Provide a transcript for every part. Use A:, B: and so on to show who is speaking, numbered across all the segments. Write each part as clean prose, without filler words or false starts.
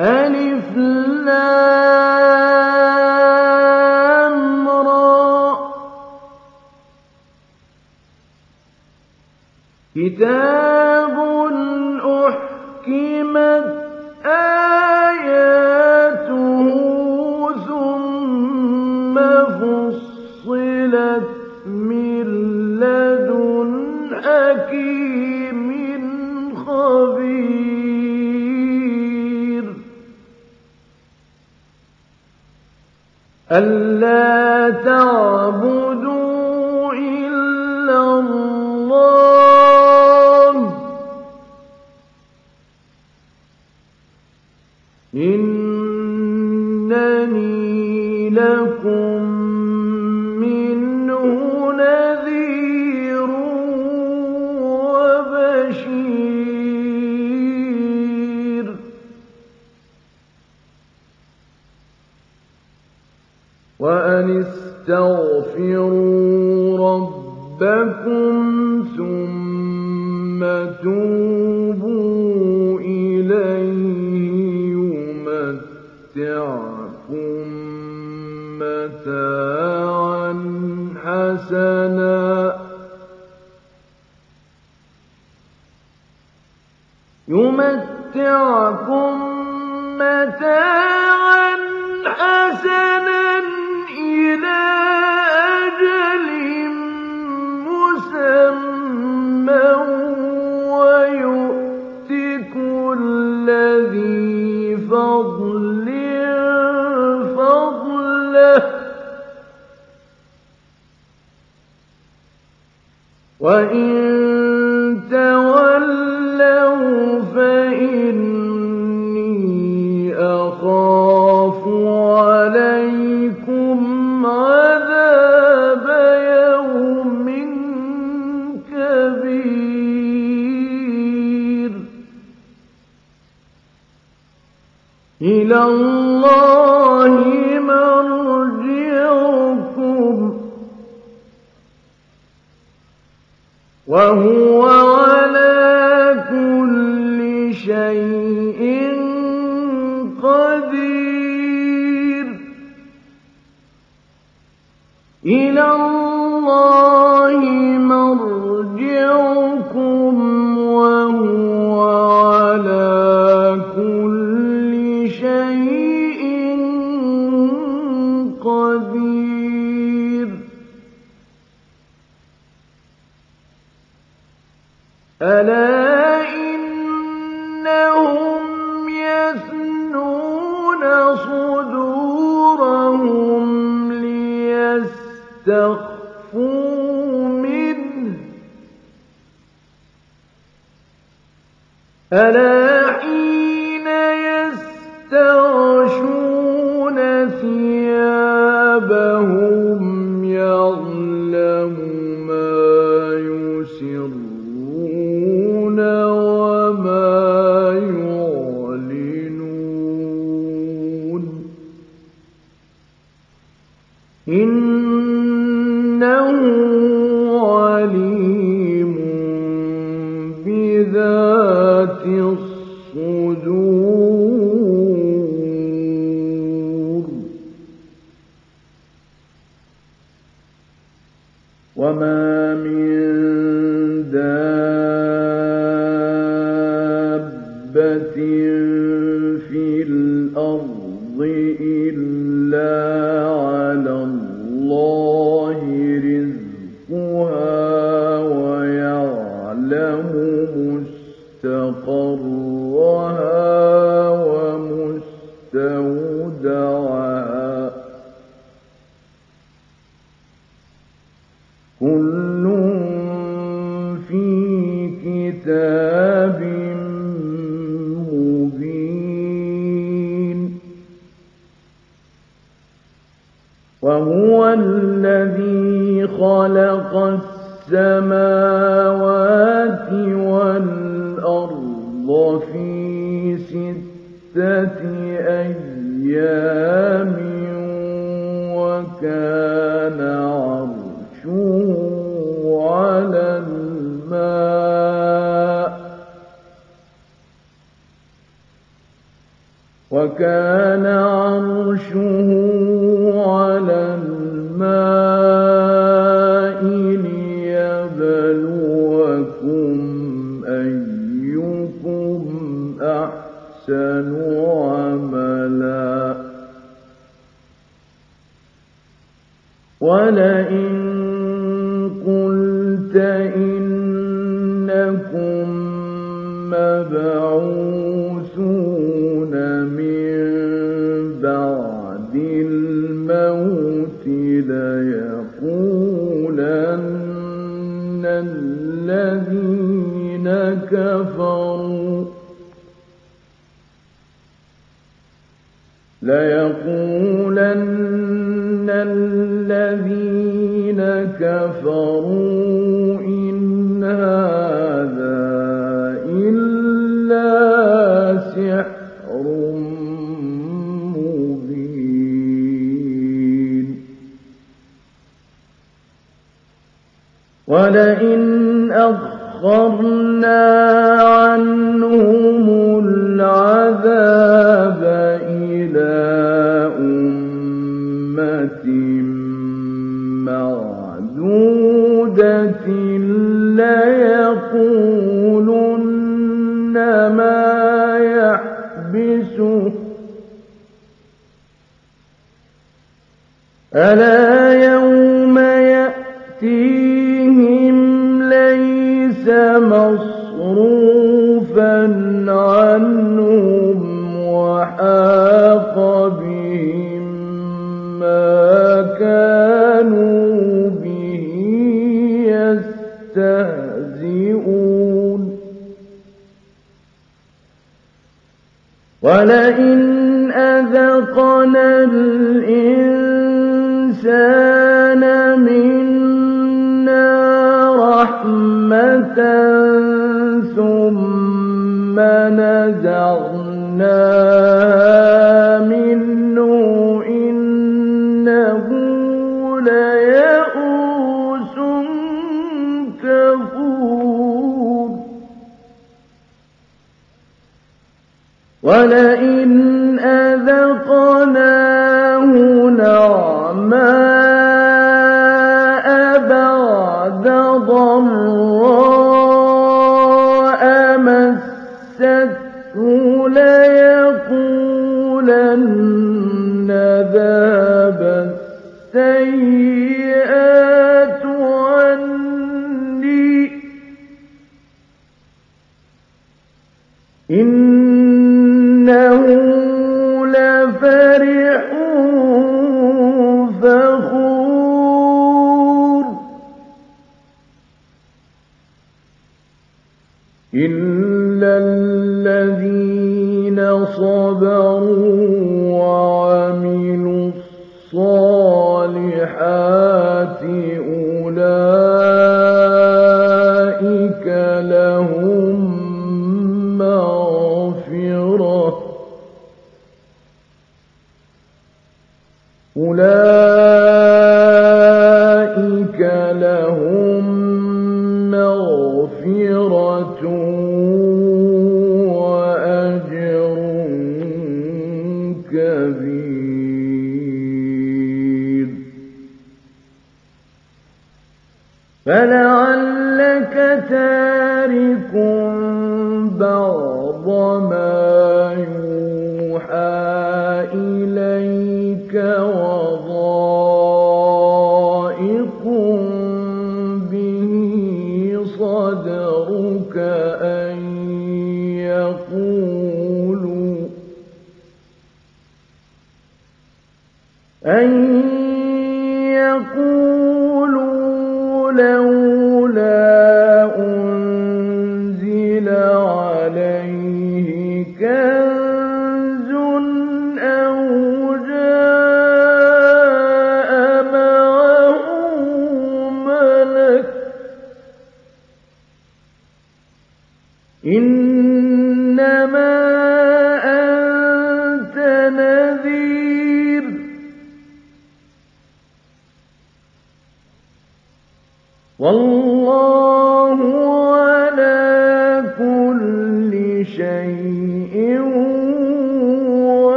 A: ألف لام را كتاب أحكمت آياته ثم فصلت من لدن حكيم خبير ألا تعبدوا إلا الله إنني لكم منه نذير وبشير وأن استغفروا ربكم ثم توبوا إليه يمتعكم متاعا حسنا إلى أجل مسمى ويؤت كل ذي فضل فضله وإن تولوا فإني أخاف عليكم عذاب يوم كبير إلى الله مرجعكم وهو على كل شيء قدير إلى الله مرجعكم وهو على كل شيء قدير ألا إنهم يثنون صدورهم ليستخفوا منه ألا حين يستغشون ثيابهم يعلم ما يسرون وما يعلنون إنه عليم بذات الصدور وما من دابة في الأرض إلا على الله رزقها ويعلم مستقرها ومستودعها كل في كتاب مبين وهو الذي خلق السماوات والأرض في 6 أيام وكان عرشه على الماء وكان عرشه على الماء ليبلوكم أيكم أحسن عملا ولئن قلت إنكم مبعوثون من بعد الموت ليقولن الذين كفروا إن هذا إلا سحر مبين ولئن أخرنا عنهم العذاب إلى أمة معدودة ليقولن ما يحبسه ألا يوم يأتيهم ليس مصروفا عنهم وحاق بهم ما كانوا به يستهزئون ولئن أذقنا الإنسان منا رحمة ثم نزعناها منه إنه ليئوس كفور ولئن أذقناه نعماء بعد ضراء مسته ليقولن ذهب السيئات عني إنه لفرح فخور إلا الذين صبروا وعملوا الصالحات أولئك لهم مغفرة وأجر كبير فلعلك تارك بعض ما يوحى إليك وضائق به صدرك أن يقولوا لولا أنزل عليه كنز أو جاء معه ملك إنما أنت نذير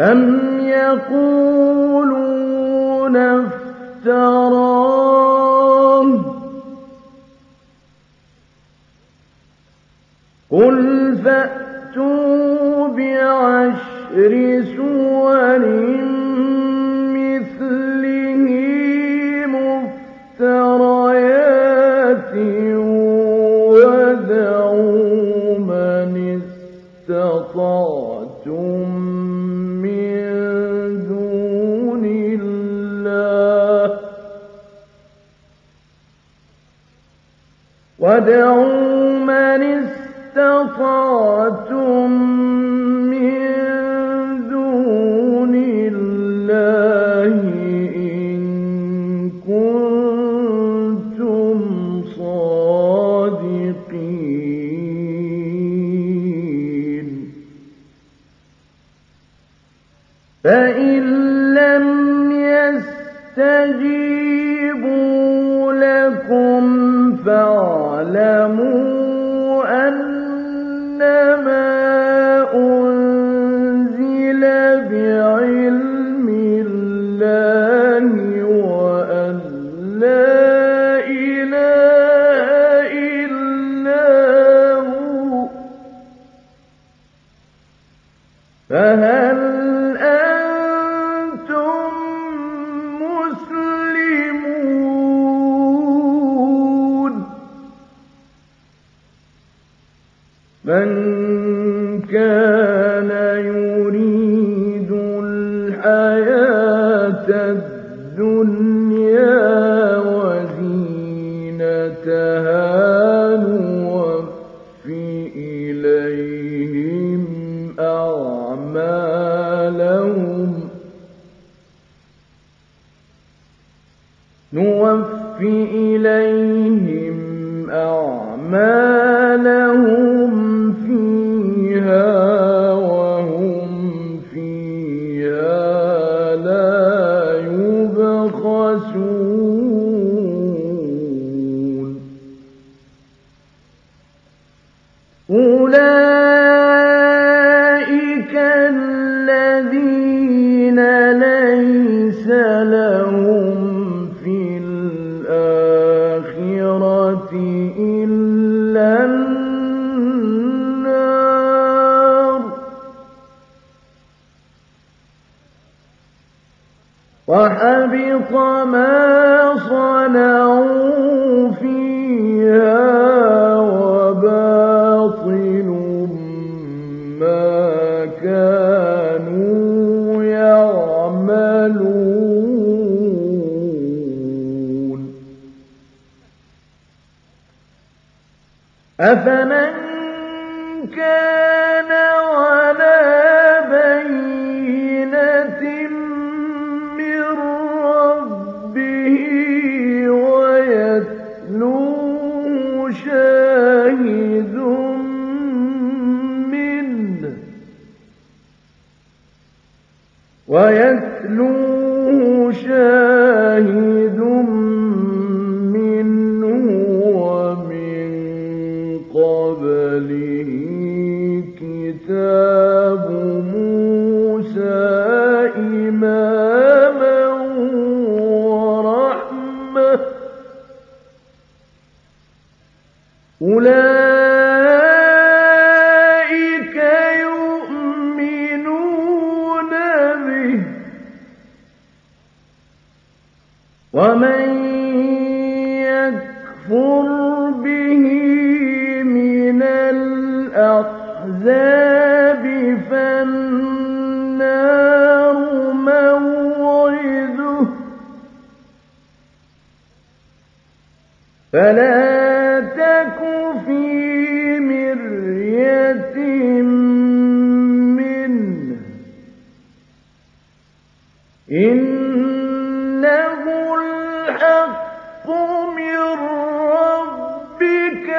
A: أَمْ يَقُولُونَ افْتَرَاهُ ۖ قُلْ فَأْتُوا بِعَشْرِ سُوَرٍ مِّثْلِهِ مُفْتَرَيَاتٍ وَادْعُوا مَنِ اسْتَطَعْتُم مِّن دُونِ اللَّهِ إِن كُنتُمْ صَادِقِينَ فَإِن لَّمْ يَسْتَجِيبُوا لَكُمْ فَاعْلَمُوا أَنَّمَا أُنزِلَ بِعِلْمِ اللَّهِ وَأَن لَّا إِلَٰهَ إِلَّا هُوَ ۖ فَهَلْ أَنتُم مُّسْلِمُونَ مَن كَانَ يُرِيدُ الْحَيَاةَ الدُّنْيَا وَزِينَتَهَا نُوَفِّ إِلَيْهِمْ أَعْمَالَهُمْ فِيهَا وَهُمْ فِيهَا لَا يُبْخَسُونَ أُولَٰئِكَ الَّذِينَ لَيْسَ لَهُمْ فِي الْآخِرَةِ إِلَّا النَّارُ ۖ وَحَبِطَ مَا صَنَعُوا فِيهَا وَبَاطِلٌ مَّا كَانُوا يَعْمَلُونَ أَفَمَن كَانَ عَلَىٰ بَيِّنَةٍ مِّن رَّبِّهِ وَيَتْلُوهُ شَاهِدٌ مِّنْهُ وَمِن قَبْلِهِ كِتَابُ مُوسَىٰ إِمَامًا وَرَحْمَةً ۚ أُولَٰئِكَ يُؤْمِنُونَ بِهِ ۚ وَمَن يَكْفُرْ بِهِ مِنَ الْأَحْزَابِ فَالنَّارُ مَوْعِدُهُ ۚ فَلَا تَكُ فِي مِرْيَةٍ مِّنْهُ ۚ إِنَّهُ الْحَقُّ مِن رَّبِّكَ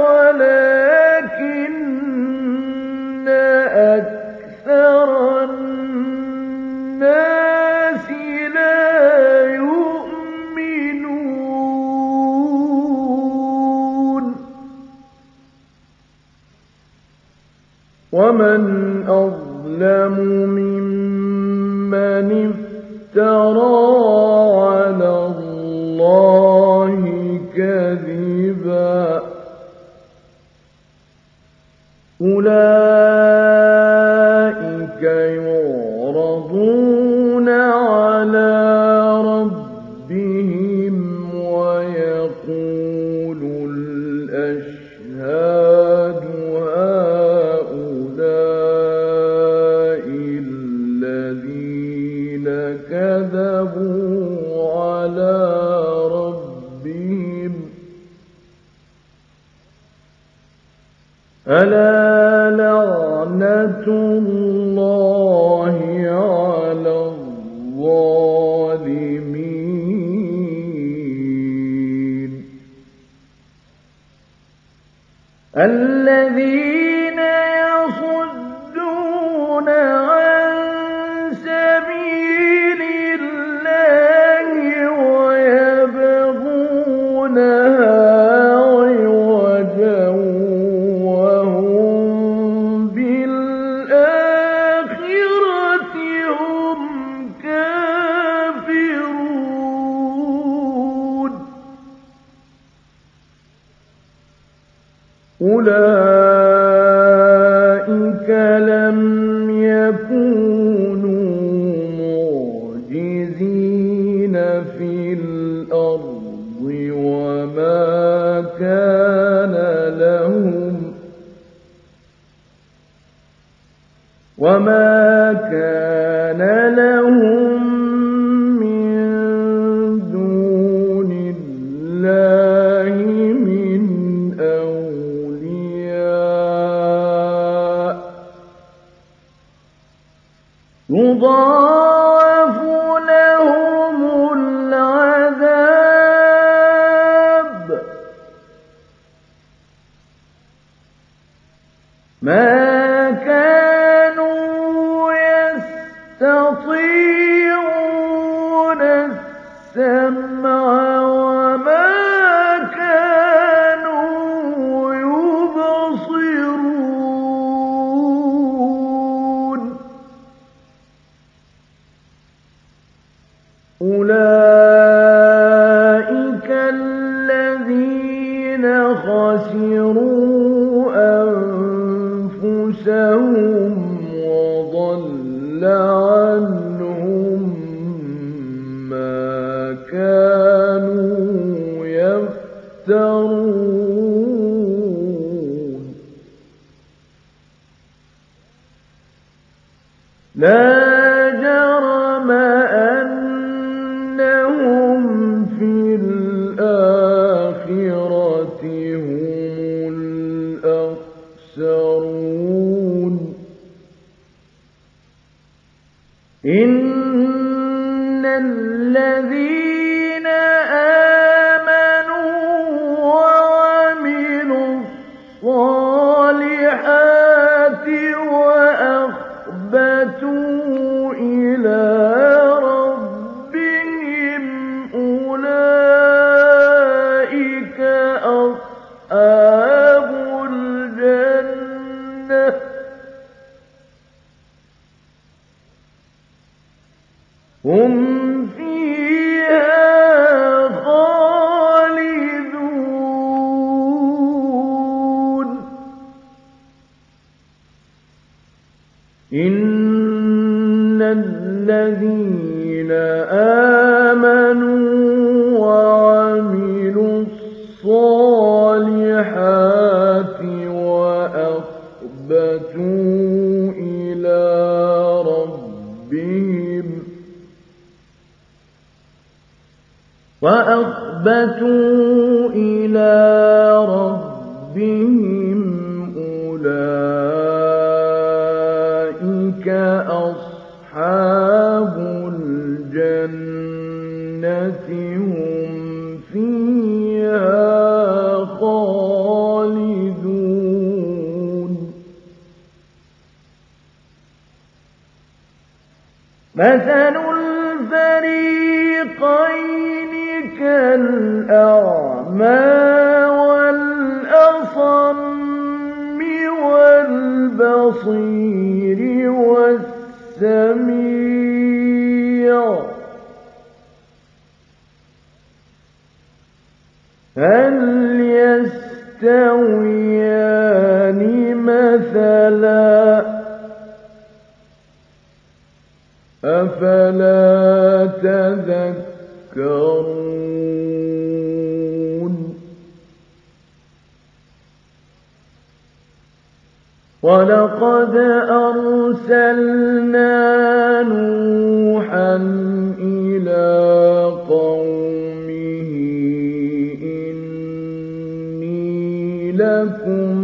A: وَلَٰكِنَّ أَكْثَرَ النَّاسِ لَا يُؤْمِنُونَ وَمَنْ أَظْلَمُ مِمَّن افترى على الله كذبا أولئك يعرضون على ربهم ويقول الأشهاد هؤلاء الذين كذبوا على ربهم ألا لعنة الله على الظالمين الذين يصدون عن سبيل الله ويبغونها عوجا وهم بالآخرة هم كافرون أولئك لم يكونوا معجزين في الأرض وما كان لهم من دون الله من أولياء يضاعف لهم العذاب ما كانوا يستطيعون السمع وما كانوا يبصرون أولئك الذين خسروا أنفسهم وضل عنهم ما كانوا يفترون لا جرم أنهم في الآخرة هم الأخسرون إن الذين آمنوا وعملوا الصالحات وأخبتوا إلى ربهم أولئك أصحاب الجنة هم فيها خالدون إن الذين آمنوا وعملوا الصالحات وأخبتوا إلى ربهم أولئك أصحاب الجنة هم فيها خالدون مثل الفريقين كالأعمى والأصم والبصير والسميع هل يستويان مثلا أفلا تذكرون ولقد أرسلنا نوحا إلى قومه إني لكم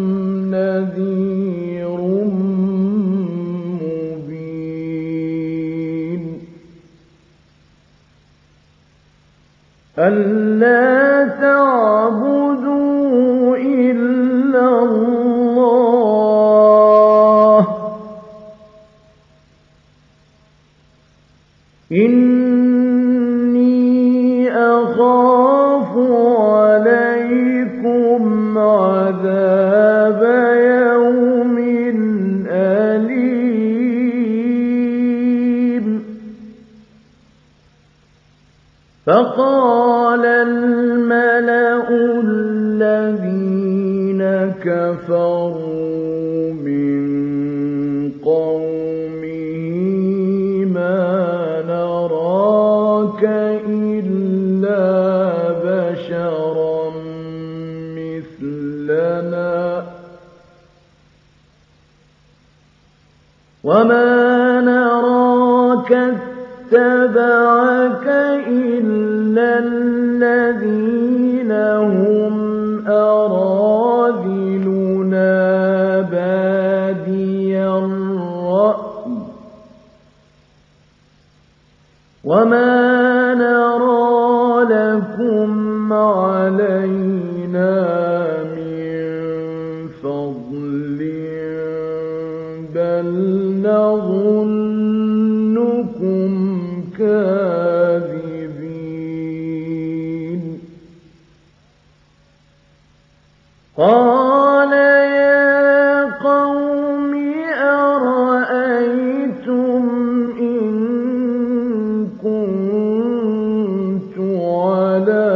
A: نذير مبين ألا تعبدوا إلا الله إني أخاف عليكم عذاب يوم أليم فقال الملأ الذين كفروا من قومه ما نراك إلا بشرا مثلنا وما نراك اتبعك إلا الذين هم أراذلنا بادي الرأي وما نرى لكم علينا من فضل بل نظنكم كاذبين قال يا قوم أرأيتم إن كنت على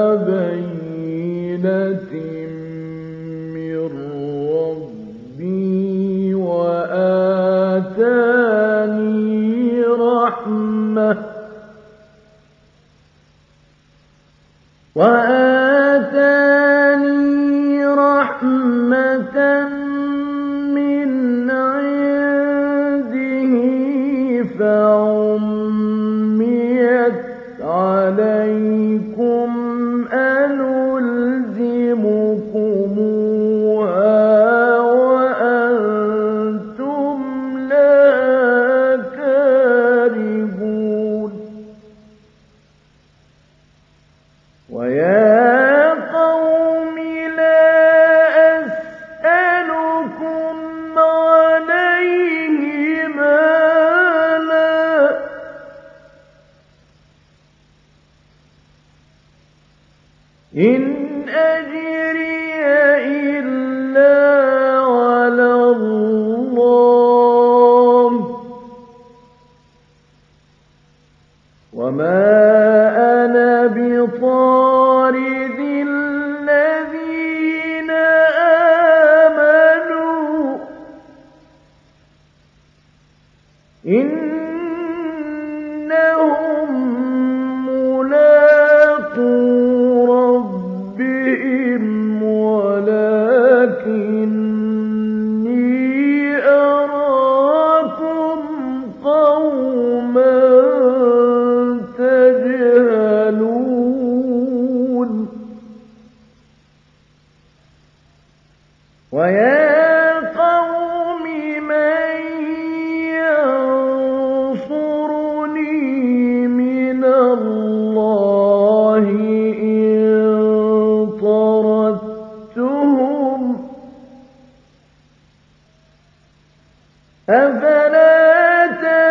A: بينة من ربي وآتاني رحمة من عنده فعميت عليكم أنلزمكموها وأنتم لها كارهون ويا قوم لا أسألكم عليه مالا إن أجري إلا على الله وما أنا بطارد الذين آمنوا إنهم ملاقو ربهم ولكني أراكم قوما تجهلون ويا قوم من ينصرني من الله إن طردتهم أفلا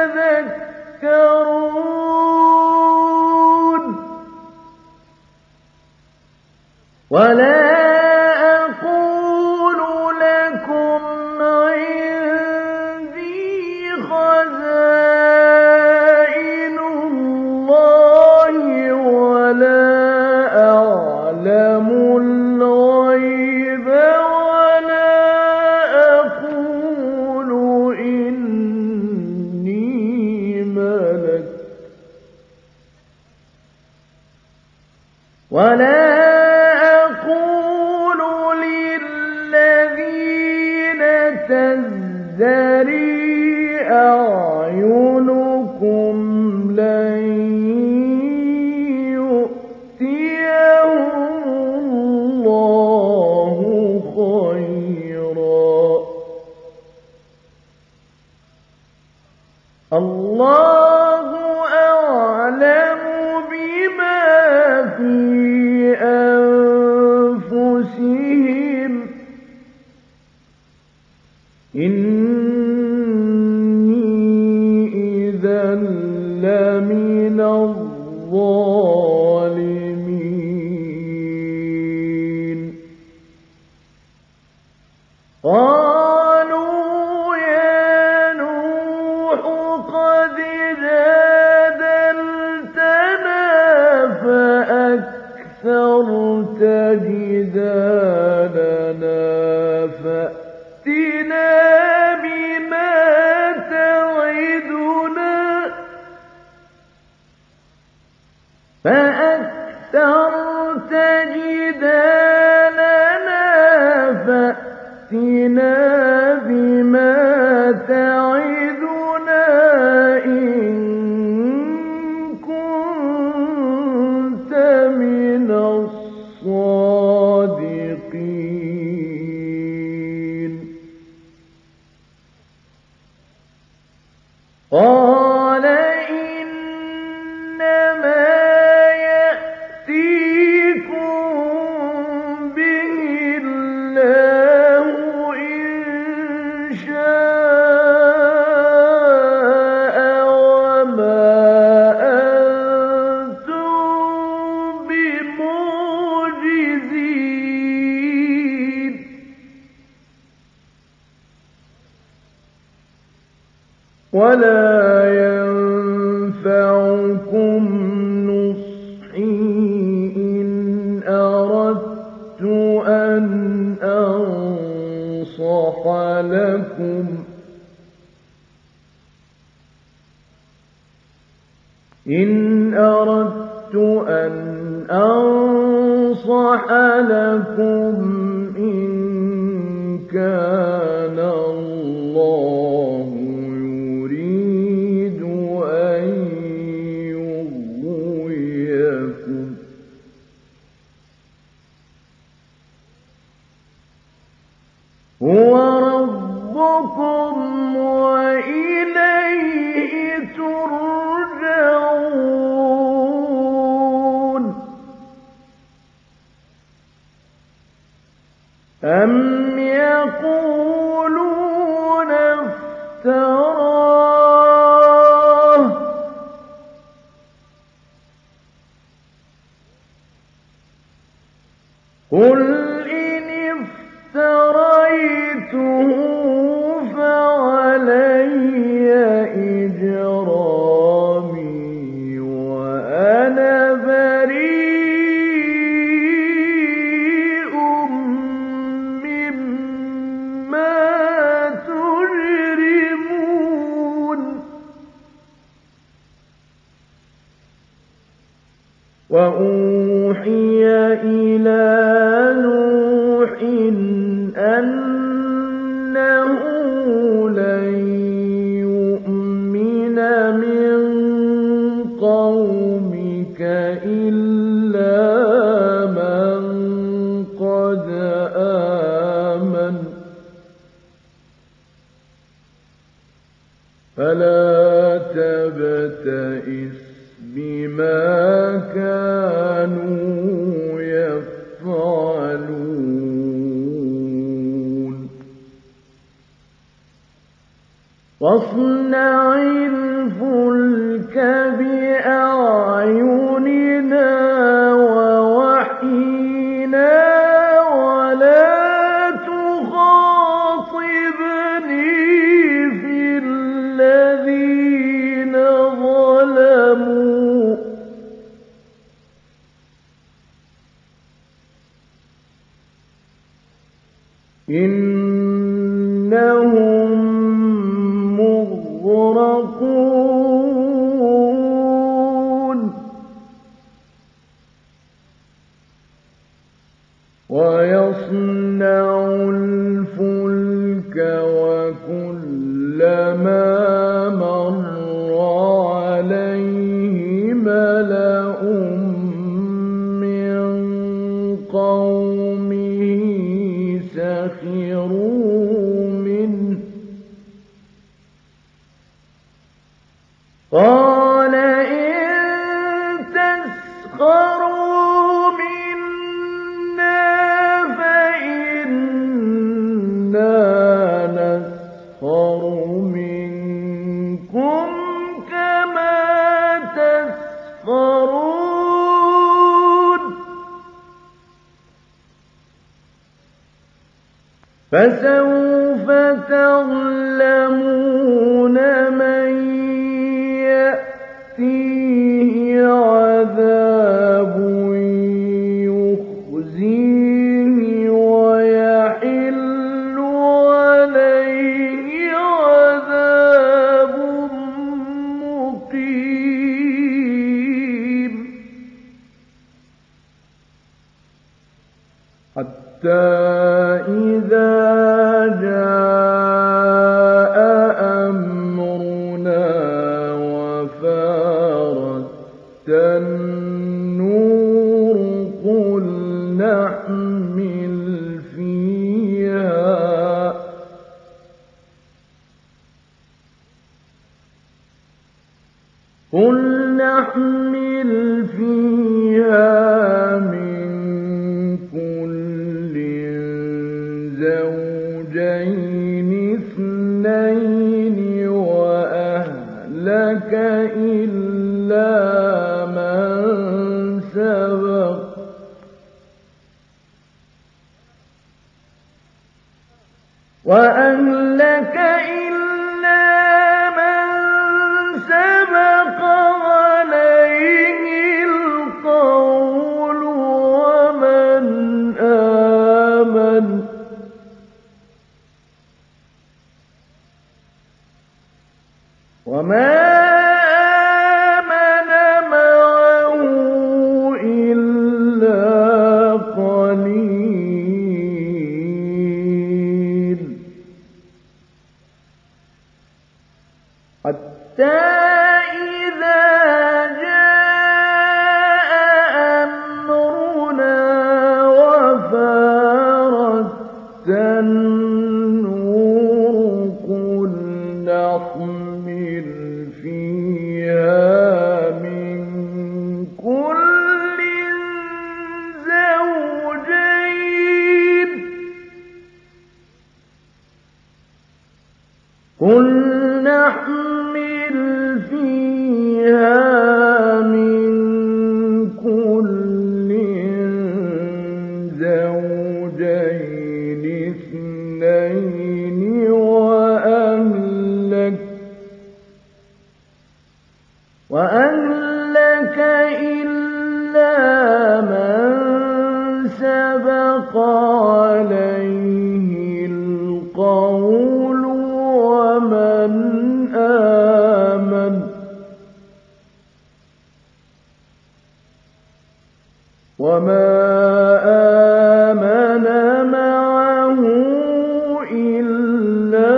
A: تذكرون ولا أقول لكم عندي خزائن الله ولا أعلم تزدري أعينكم لن يؤتيهم الله خيرا الله أعلم بما في أنفسهم إني إذا لمن الظالمين قالوا يا نوح قد جادلتنا فأكثرت جدالنا فأتنا بما تعدنا إن كنت من الصادقين قال إنما يأتيكم به الله إن شاء وما أنتم بمعجزين ولا ينفعكم نصحي إن أردت أن أنصح لكم إن كان الله يريد أن يغويكم هو ربكم وإليه ترجعون أم يقولون افتراه قل إن افتريته فعلي إجرامي وأنا بريء مما تجرمون وأوحي إلى نوح أنه لن يؤمن من قومك إلا من قد آمن فلا تبتئس بما كانوا يفعلون واصنع الفلك بأعيننا ووحينا ولا تخاطبني في الذين ظلموا إنهم مغرقون ويصنع الفلك وكل فسوف تعلمون من يأتيه عذاب يخزيه ويحل عليه عذاب مقيم حتى إذا جاء أمرنا وفارت النور قل نحمل فيها من كل زوجين اثنين وأهلك إلا من سبق عليه القول ومن آمن وما آمن معه إلا قليل حتى إذا جاء أمرنا وفارت النور قل نحمل فيها من كل زوجين اثنين وأهلك إلا من سبق عليه القول ومن آمن وما آمن معه إلا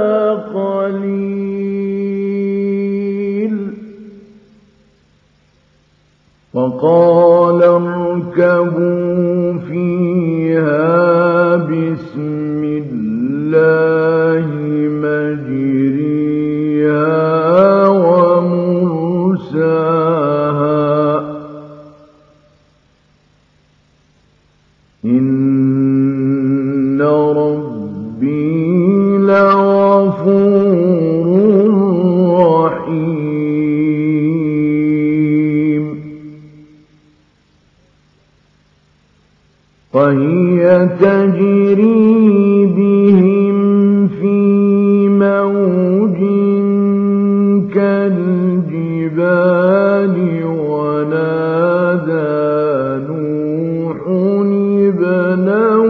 A: قليل وقال اركبوا فيها بسم الله مجريها ومرساها إن ربي لغفور رحيم وهي تجري بهم في موج كالجبال ونادى نوح ابنه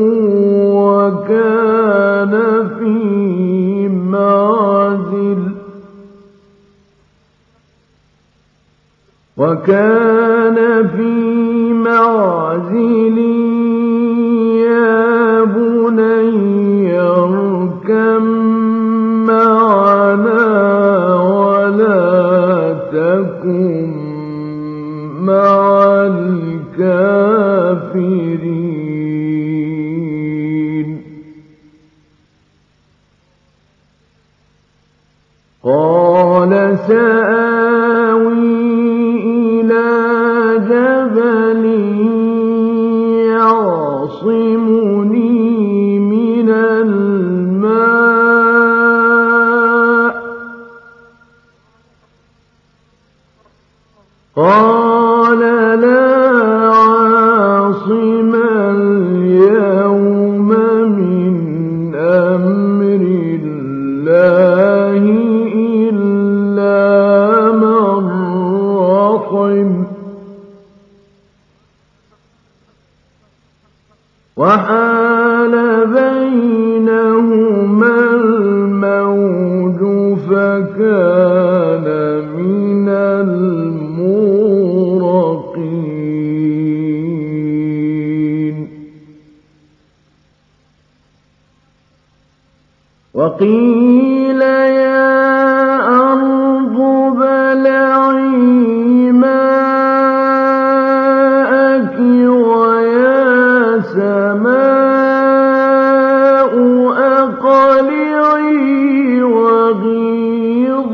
A: وكان في معزل يا بني اركب معنا ولا تكن مع الكافرين قال سآوي إلى جبل يعصمني من الماء قال لا عاصم اليوم من بينهما الموج فكان من المغرقين وقيل يا أرض ابلعي ماءك ويا سماء أقلعي وغيض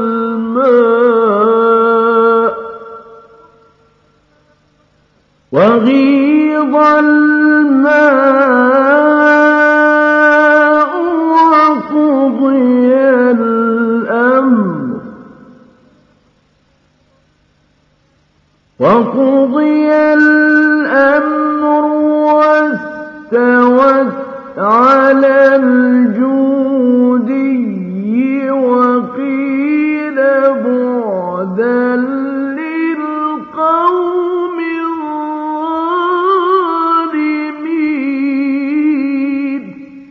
A: الماء وقضي الأمر واستوت على الجودي وقيل بعدا للقوم الظالمين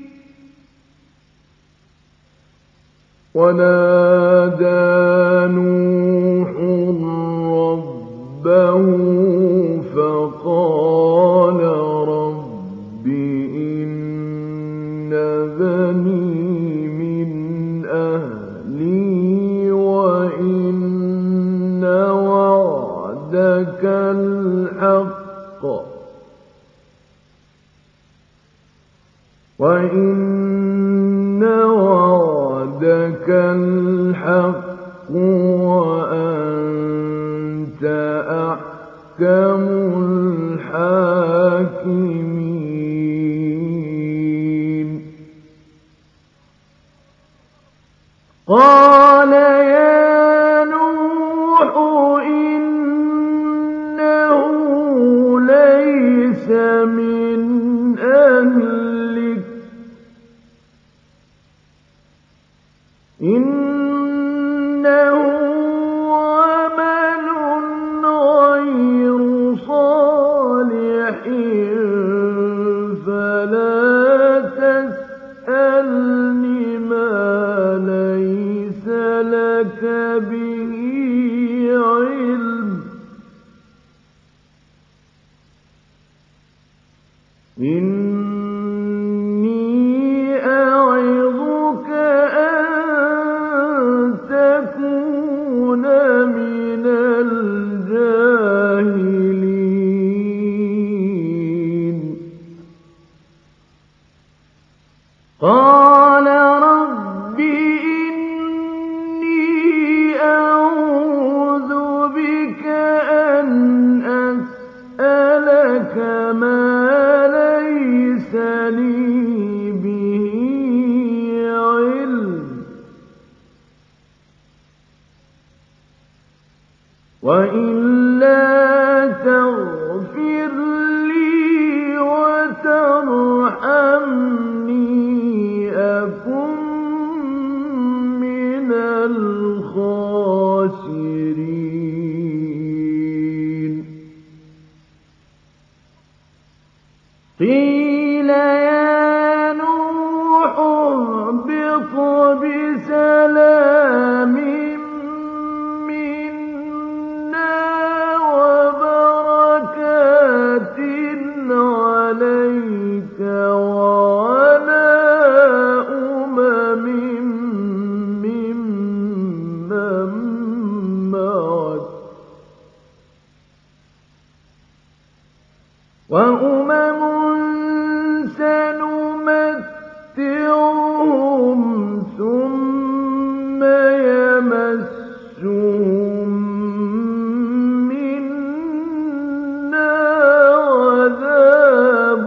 A: ونادى نوح ربه فقال رب إن بني من أهلي وإن وعدك الحق وأنت أحكم الحاكمين قال يا نوح إنه ليس من أهلك إنه عمل غير صالح فلا تسألني ما ليس لك به علم إني أعظك أن تكون من الجاهلين قال رب إني أعوذ بك أن أسألك ما ليس لي به علم وإلا تغفر لي وترحمني أكن من الخاسرين قيل يا نوح اهبط بسلام منا وبركات عليك وعلى ممن معك وأمم سنمتعهم ثم يمسهم منا عذاب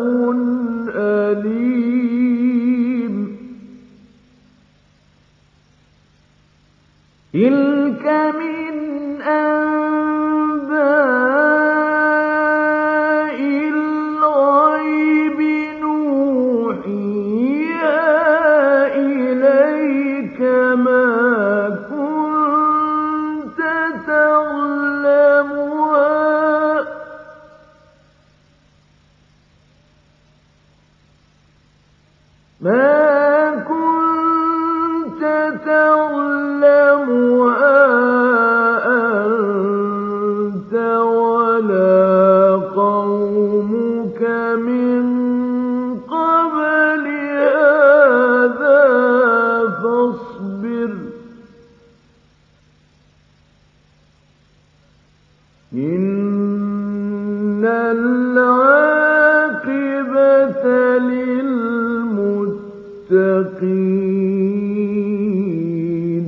A: أليم تلك من أنباء الغيب نوحيها إليك ما كنت تعلمها ما كنت تعلمها أنت ولا قومك من قبل هذا فاصبر إن العاقبة للمتقين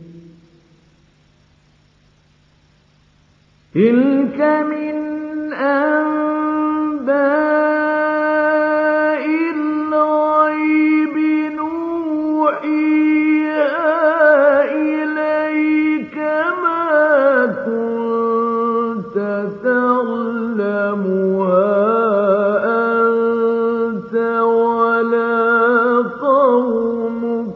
A: تلك من أنباء الغيب نوحيها إليك ما كنت تعلمها أنت ولا قومك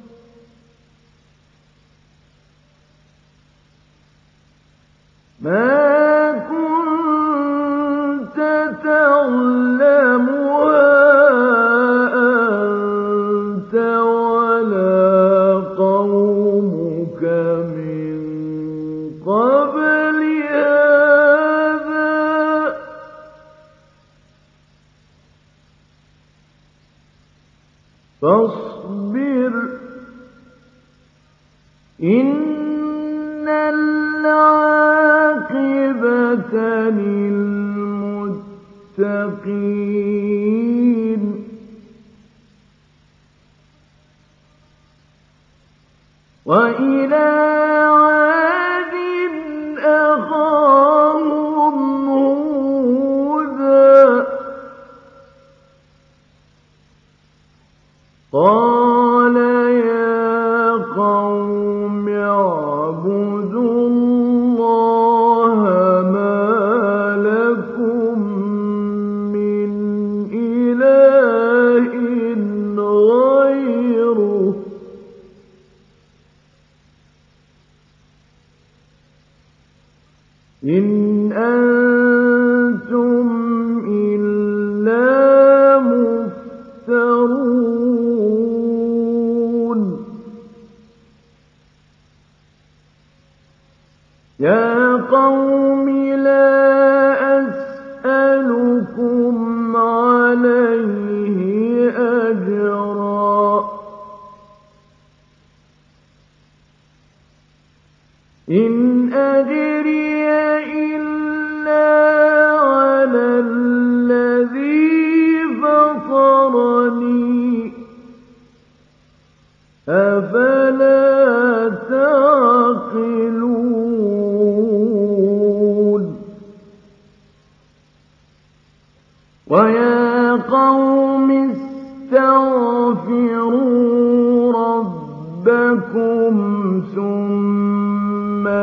A: ما كنت تعلمها أنت ولا قومك من قبل هذا فاصبر إن العاقبة للمتقين وإلى عاد أخاهم هودا قال يا قوم اعبدوا الله ما لكم من إله غيره إن أنتم إلا مفترون يا قوم لا أسألكم عليه أجرا إن أجري إلا على الذي فطرني أفلا تعقلون ويا قوم استغفروا ربكم ثم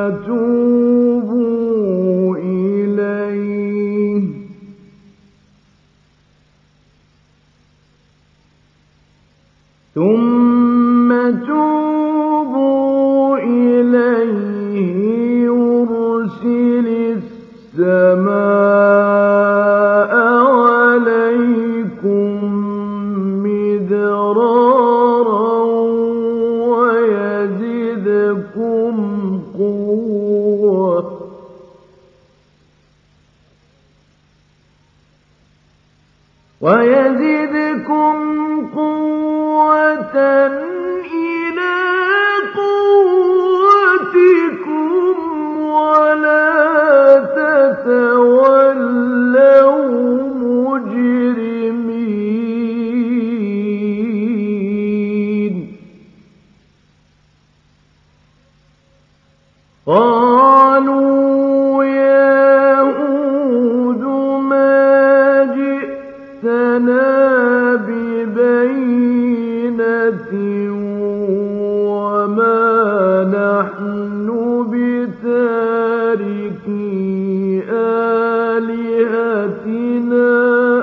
A: توبوا إليه يرسل السماء عليكم مدرارا ويزدكم قوة إلى قوتكم ولا تتولوا مجرمين قالوا يا هود ما جئتنا ببينة وما نحن بتاركي آلهتنا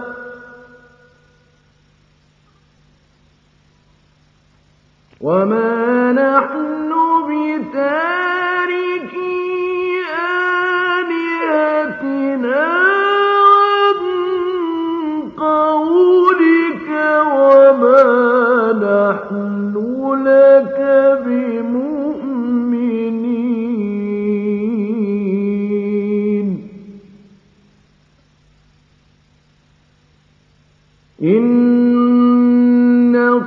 A: عن قولك وما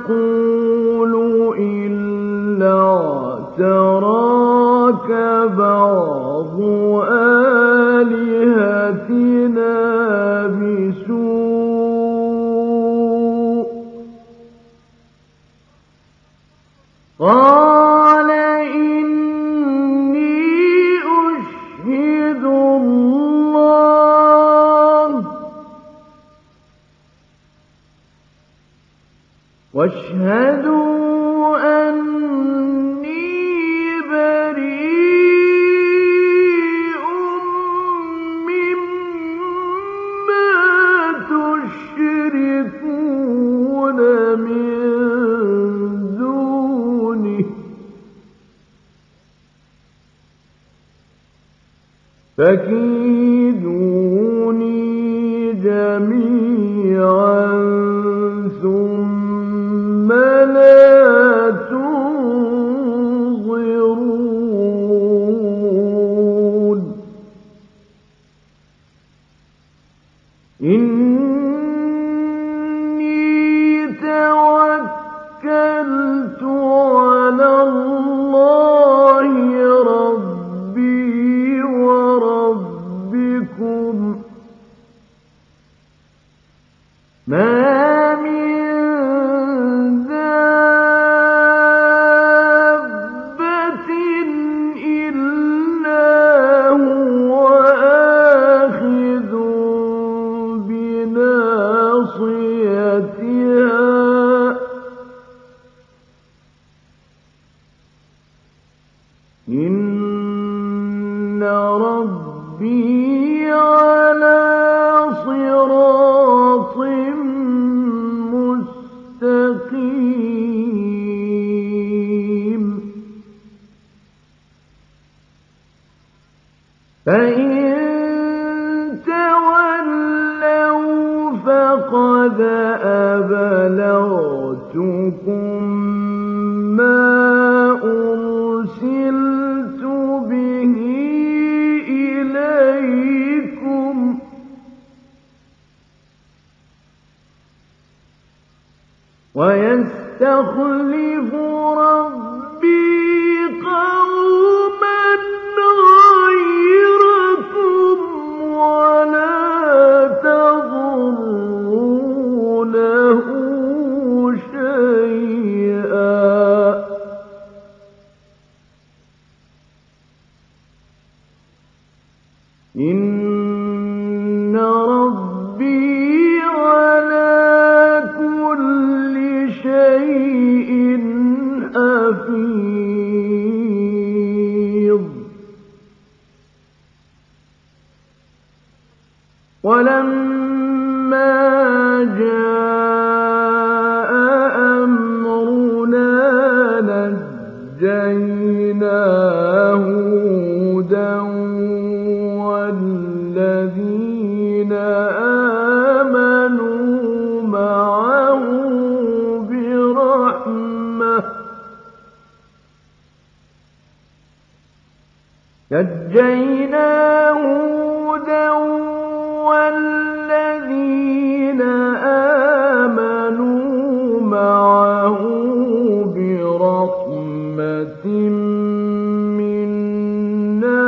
A: نقول إلا اعتراك بعض آلهتنا بسوء قال إني أشهد الله واشهدوا أني بريء مما تشركون من دونه فكيدوني جميعا ثم لا تنظرون إني توكلت على الله ربي وربكم ما من دابة إلا هو آخذ بناصيتها إن ربي على صراط مستقيم فإن تولوا فقد أبلغتكم ما أرسلت به إليكم ويستخلف ربي قوما غيركم ولا تضرونه شيئا إن ربي على كل شيء حفيظ ولما جاء أمرنا نجينا هودا والذين آمنوا معه برحمة نجينا هودا والذين آمنوا معه برحمة منا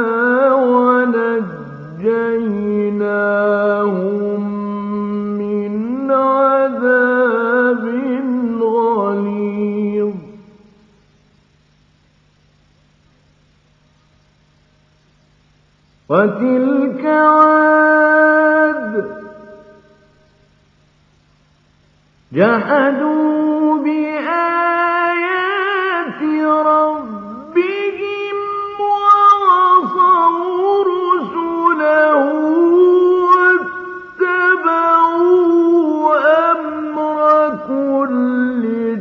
A: ونجيناهم من عذاب غليظ وتلك عاد جحدوا بآيات ربهم وعصوا رسله واتبعوا أمر كل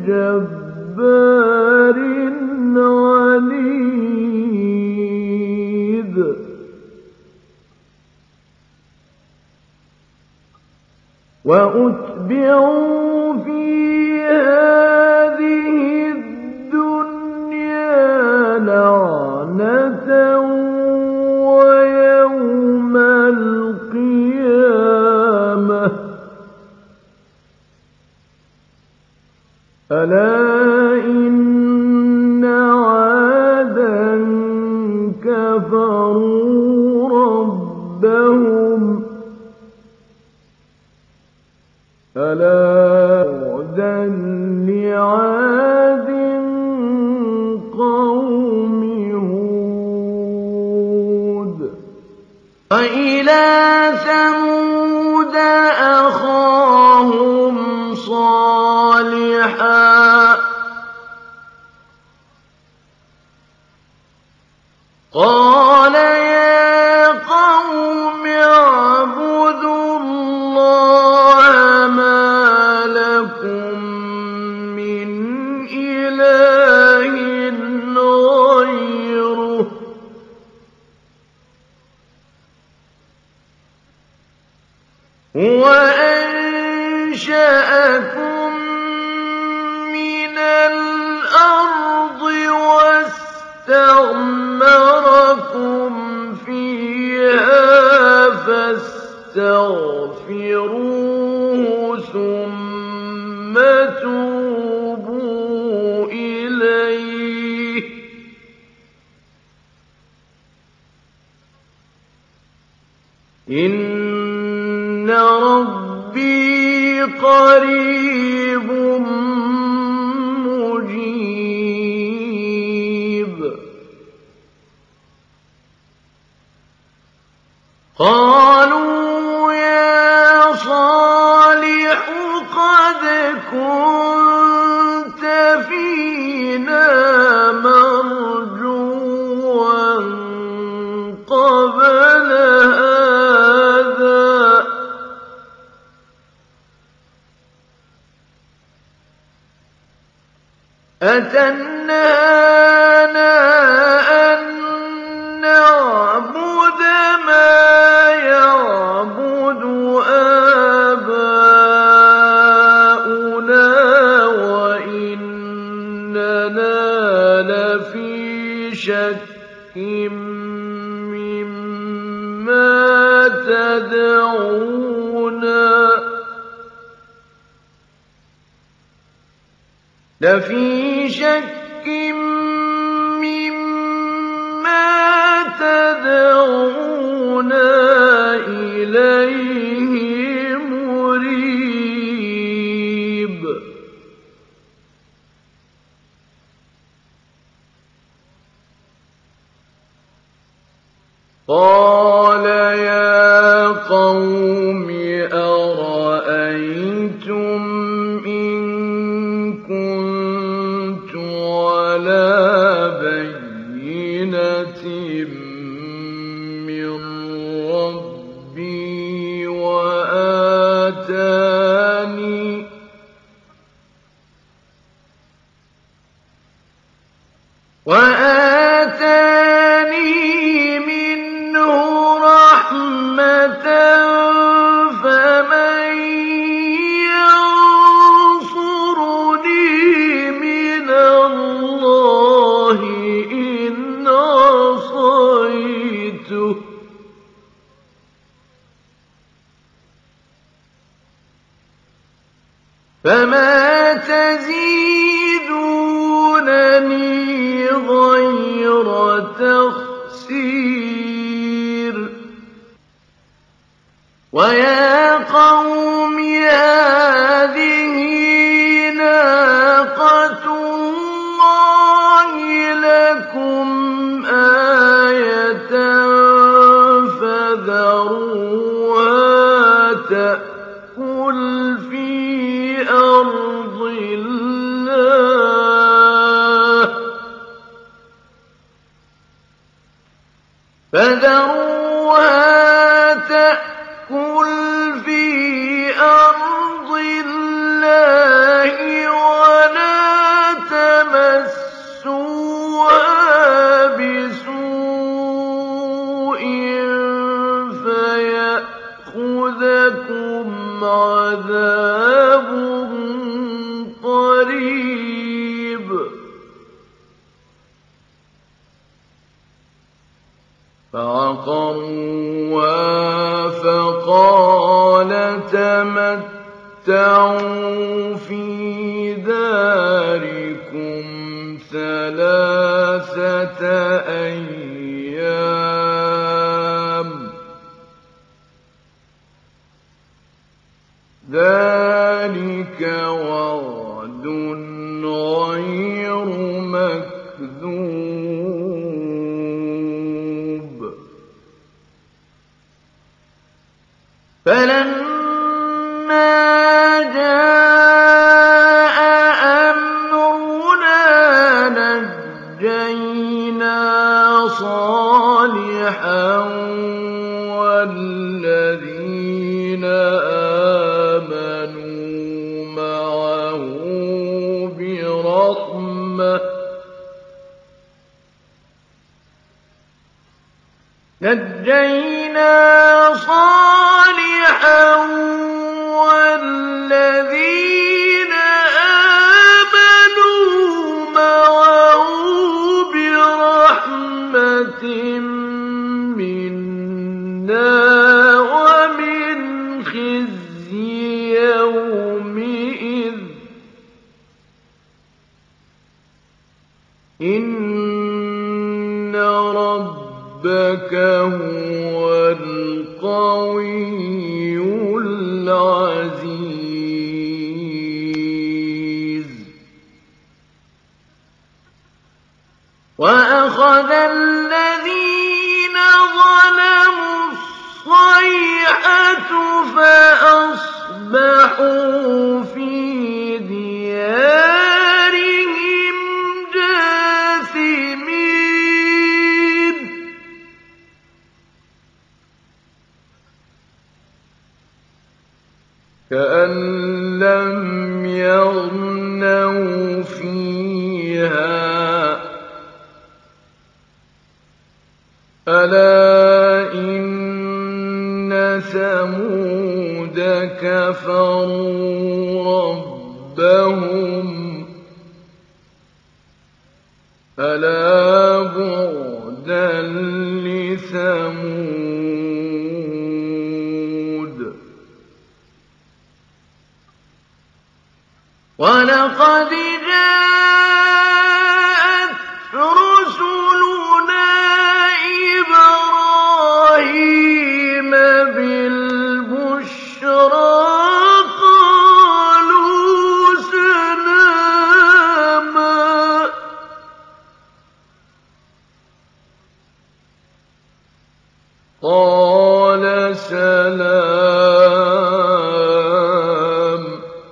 A: جبار عنيد وأتبعوا في هذه الدنيا لعنة ويوم القيامة ألا إن عادا كفروا ربهم ألا بعدا لعاد قوم هود وإلى ثمود أخاهم صالحا قال يا قوم اعبدوا الله ما لكم من إله غيره هو أنشأكم من الأرض واستعمركم فيها فاستغفروه ثم توبوا إليه إن ربي قريب مجيب قالوا يا صالح قد كنت فينا مرجوا قبل هذا أتنهانا أن نعبد ما يعبد آباؤنا وإننا لفي شك مما تدعونا إليه مريب قال يا قوم أرأيتم إن كنت على بينة من ربي وآتاني منه رحمة فمن ينصرني من الله إن عصيته فما تزيدونني غير تخسير ويا قوم هذه ناقة الله لكم آية فذروها تأكل في أرض الله ولا تمسوها بسوء فيأخذكم عذاب قريب فعقروها فقال تمتعوا في ذلك أيام ذلك وعد غير مكذوب فلما جاء أمرنا نجينا صالحا والذين آمنوا معه برحمة والذين آمنوا معه برحمة منا ومن خزي يومئذ إن ربك هو القوي العزيز وأخذ الذين ظلموا الصيحة فأصبحوا في ديارهم جاثمين كأن لم يغنوا فيها ألا إن ثمود كفروا ربهم ألا بعدا لثمود ولقد جاءت رسلنا إبراهيم بالبشرى قالوا سلاما قال سلام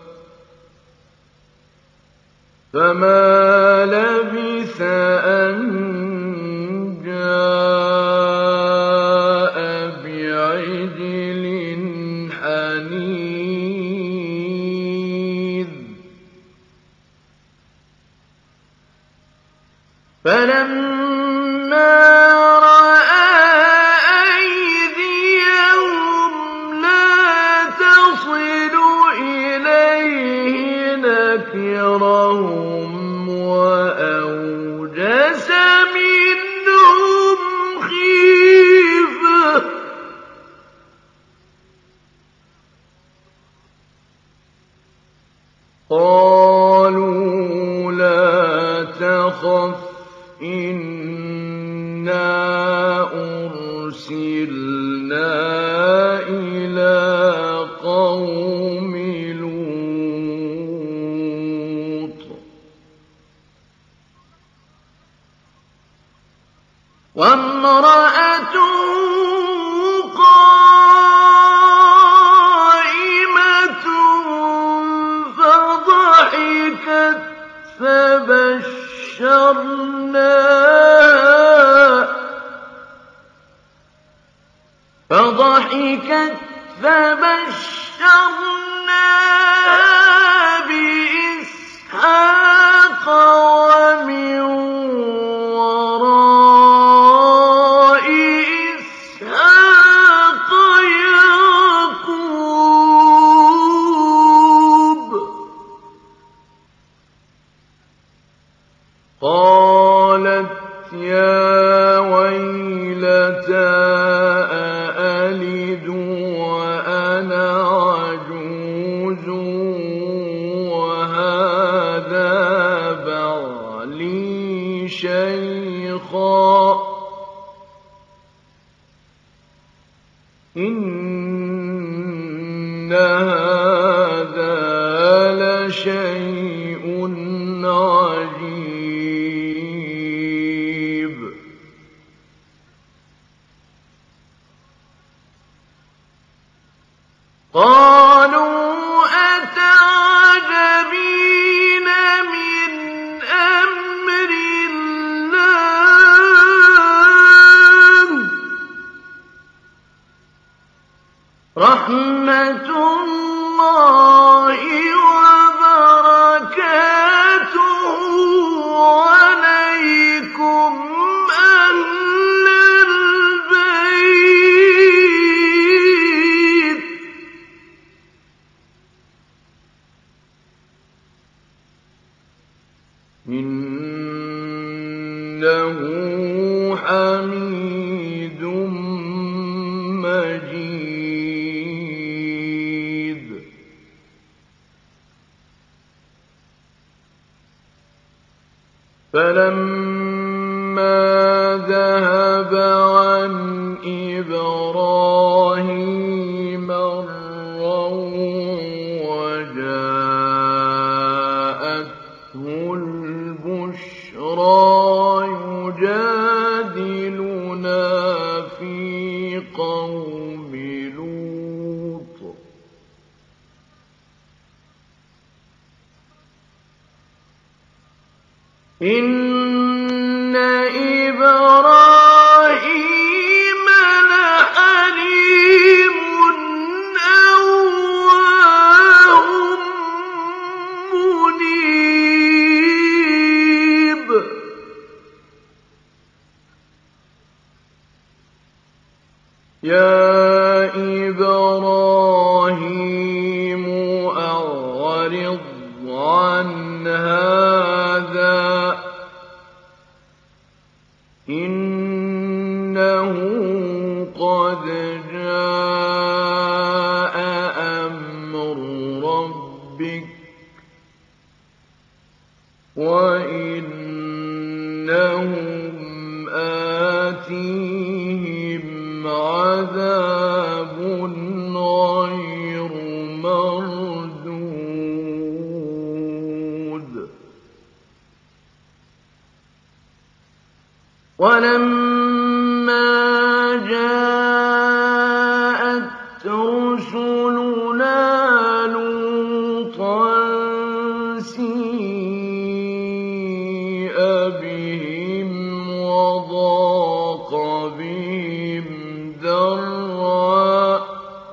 A: فما لبث أن جاء بعجل حنيذ فلما رأى أيديهم لا تصل إليه نكرهم وأوجس منهم خيفة قالوا لا تخف إنا أرسلنا إلى قوم لوط وامرأته قائمة فضحكت فبشرناها بإسحاق ومن وراء إسحاق يعقوب قالت يا ويلتى أألد وأنا عجوز وهذا بعلي شيخا عجيب قالوا أتعجبين من أمر الله رحمة الله وبركاته عليكم أهل البيت إنه حميد مجيد فلما ذهب عن إبراهيم الروع وجاءته البشرى يجادلنا في قوم لوط إن إبراهيم لحليم أواه منيب يا إبراهيم أعرض عن هذا إنه قد جاء أمر ربك وإنهم آتيهم عذاب غير مردود ولما جاءت رسلنا لوطا سيء بهم وضاق بهم ذرعا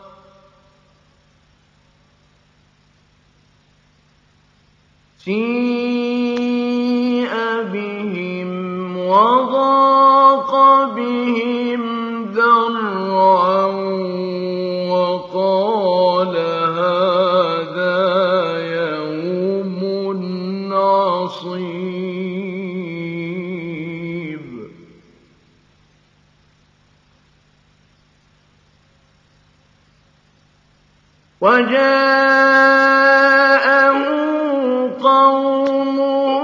A: وضاق بهم ذرعا وقال هذا يوم عصيب وجاءه قومه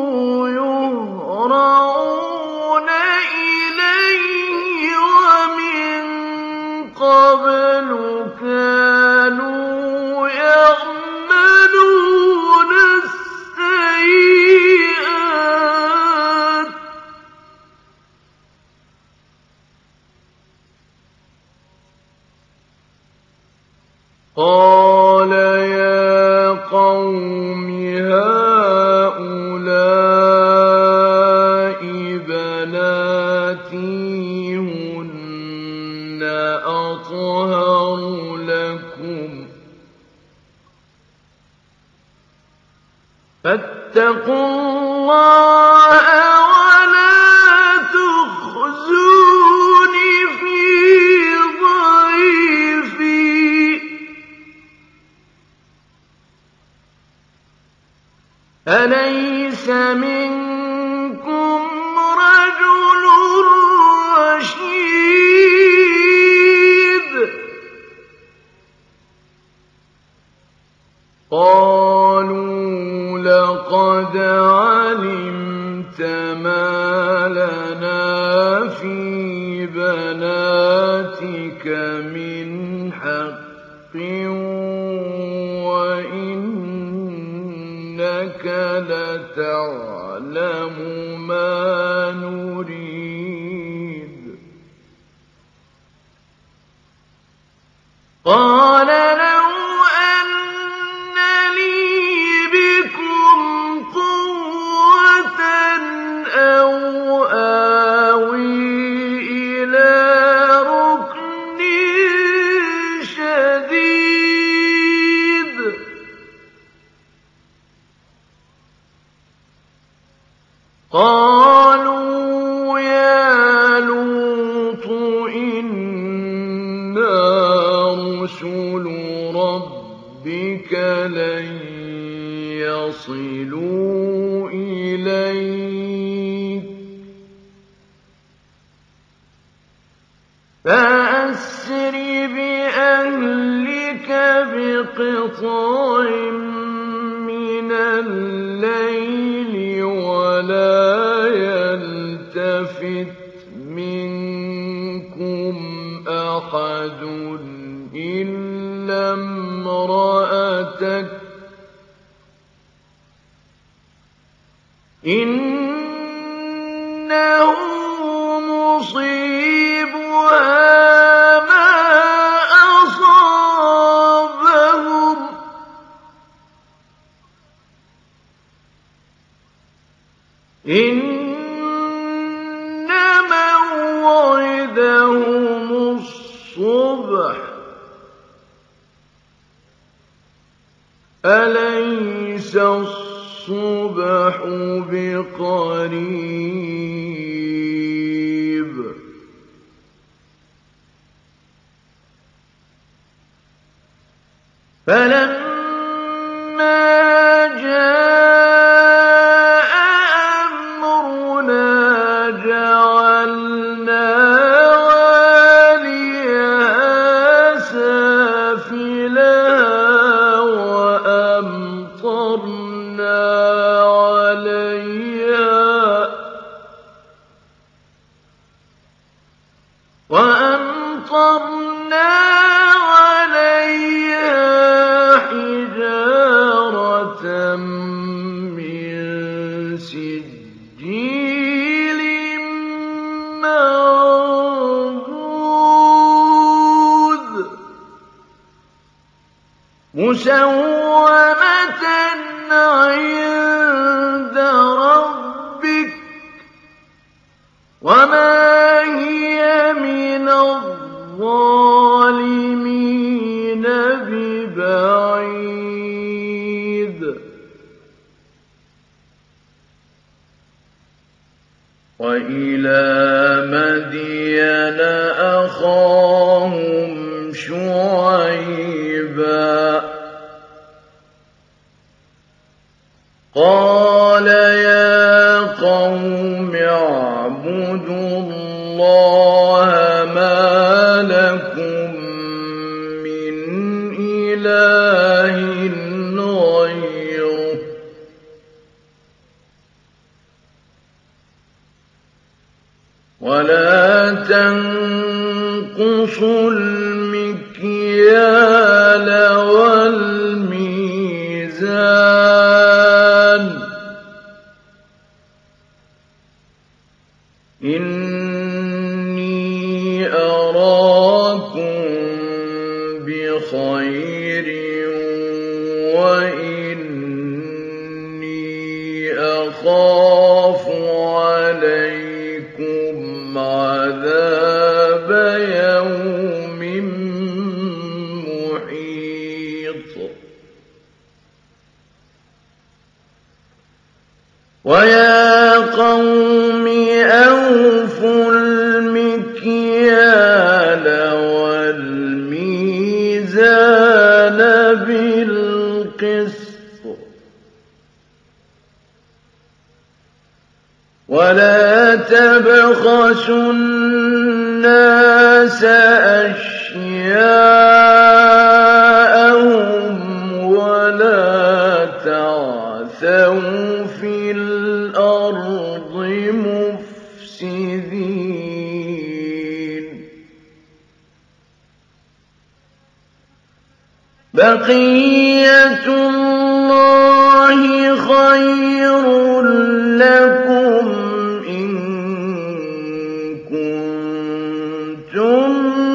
A: يهرعون إليه ومن قبل كانوا يعملون السيئات قال يا قوم هؤلاء بناتي هن أطهر لكم فاتقوا الله ولا تخزون في ضيفي أليس منكم رجل رشيد قالوا لقد علمت ما لنا في بناتك من حق وإنك لتعلم ما نريد قال لو أن لي بكم قوة أو آوي إلى ركن شديد قالوا يا لوط إنا رسل ربك لن يصلوا إليك فأسر بأهلك بقطع من الليل ولا يلتفت منكم أحد إلا امرأتك إنه مصيبها ما أصابهم إن موعدهم الصبح أليس الصبح بقريب فلما جاء أمرنا جعلنا عاليها سافلها وأمطرنا عليها حجارة من سجيل منضود مسومة عند ربك وما هي من الظالمين ببعيد وإلى مدين أخاهم شعيبا قال يا قوم اعبدوا الله ما لكم من إله غيره ولا تنقصوا المكيال والميزان إني أراكم بخير وإني أخاف عليكم عذاب يوم محيط ويا قوم أوفوا المكيال والميزان بالقسط ولا تبخسوا الناس أشياءهم ولا تعثوا في الأرض مفسدين بقية الله خير لكم إن كنتم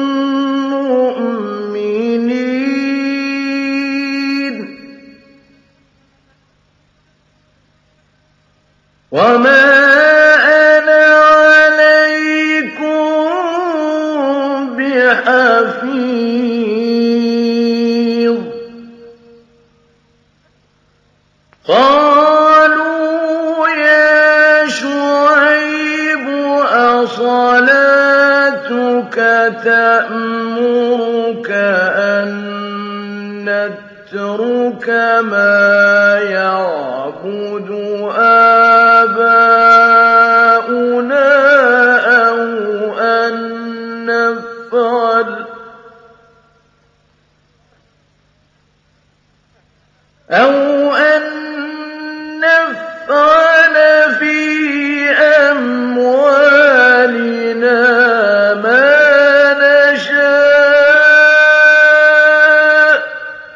A: مؤمنين وما أنا عليكم بحفيظ قالوا يا شعيب أصلاتك تأمرك أن نترك ما يعبد آباؤنا أو أن نفعل في أموالنا ما نشاء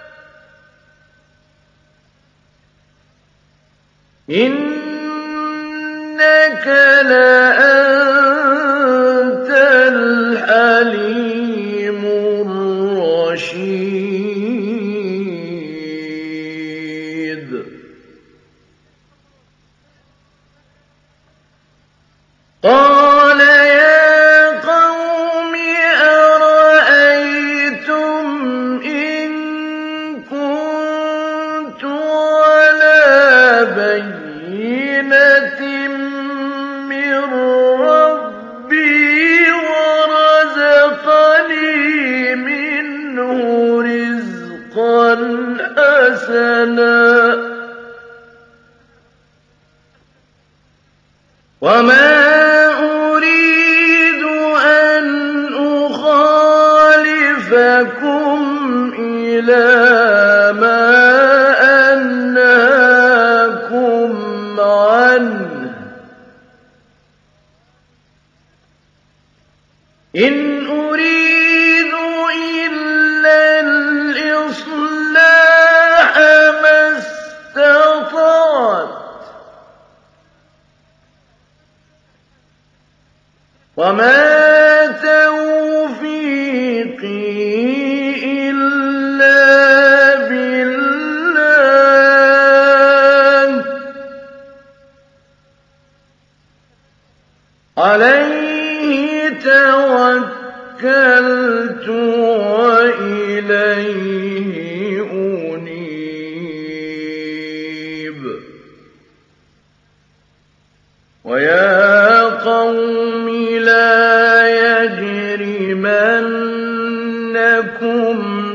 A: إنك لأنت الحليم الرشيد قال يا قوم أرأيتم إن كنت على بينة من ربي ورزقني منه رزقا حسنا وما أريد أن أخالفكم إلى ما أنهاكم عنه إن أريد إلا الإصلاح ما استطعت وما توفيقي إلا بالله عليه توكلت وإليه أنيب ويا قوم لا يجرمنكم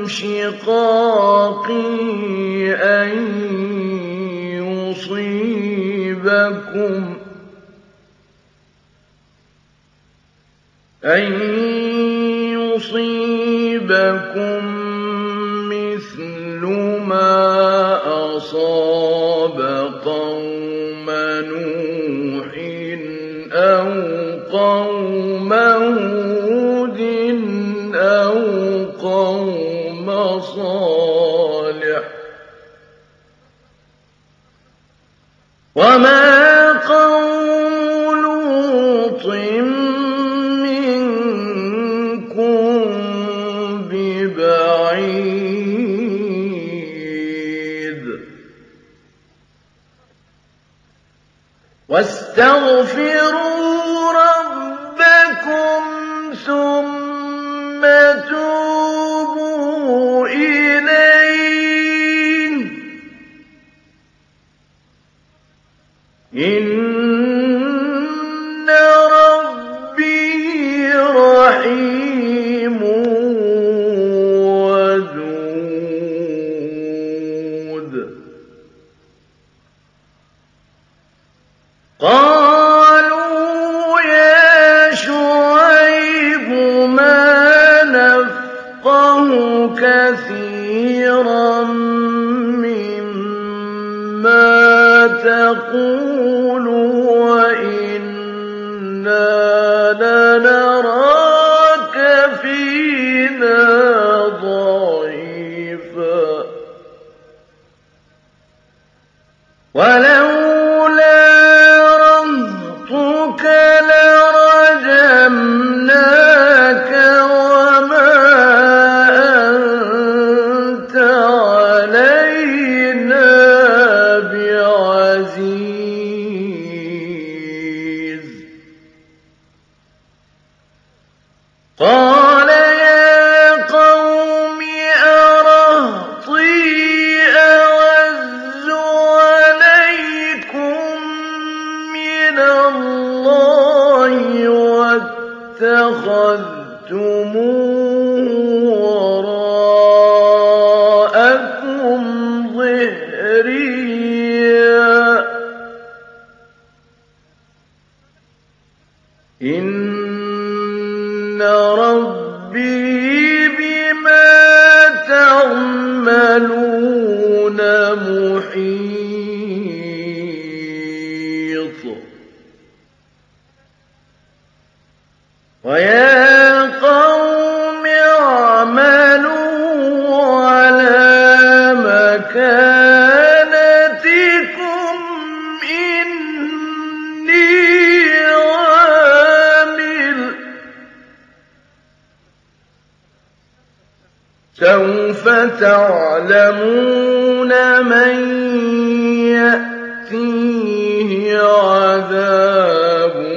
A: شقاقي أن يصيبكم مثل ما أصاب قوم نوح أو قوم هود أو قوم صالح وما قوم لوط منكم ببعيد واستغفروا ربكم ثم توبوا إليه إن ربي رحيم ودود قالوا يا شعيب ما نفقه كثيرا مما تقول وإنا لنراك فينا ضعيفا عزيز قال يا قوم أرهطي أعز عليكم من الله واتخذتموه وراءكم ظهريا إن ربي بما تعملون محيط ويا قوم اعملوا على مكانتكم إني عامل سوف تعلمون من يأتيه عذاب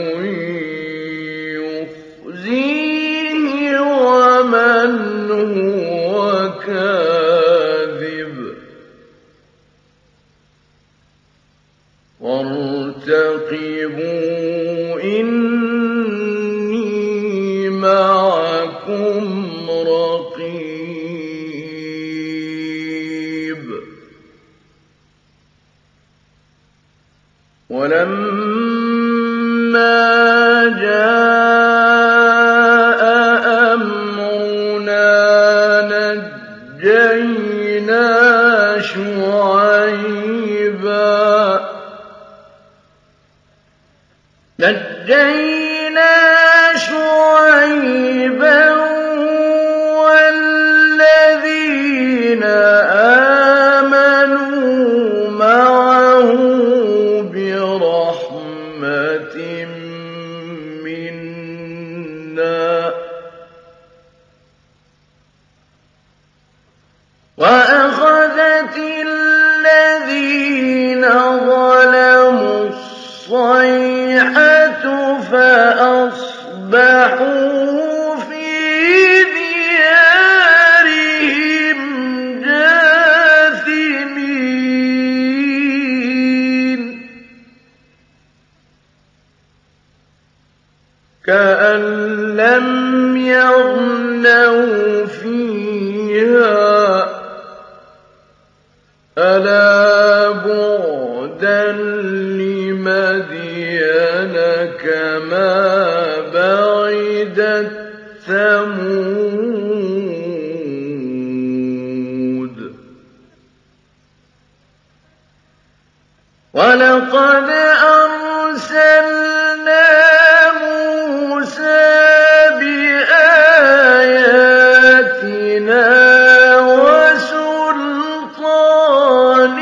A: يخزيه ومن هو كاذب وارتقبوا إني معكم رقيب ولما جاء أمرنا نجينا شعيبا والذين آمنوا معه برحمة منا وأخذت الذين ظلموا الصيحة فأصبحوا في ديارهم جاثمين كأن لم يغنوا فيها ألا بعدا لمدين كما بعدت ثمود ولقد أرسلنا موسى بآياتنا وسلطان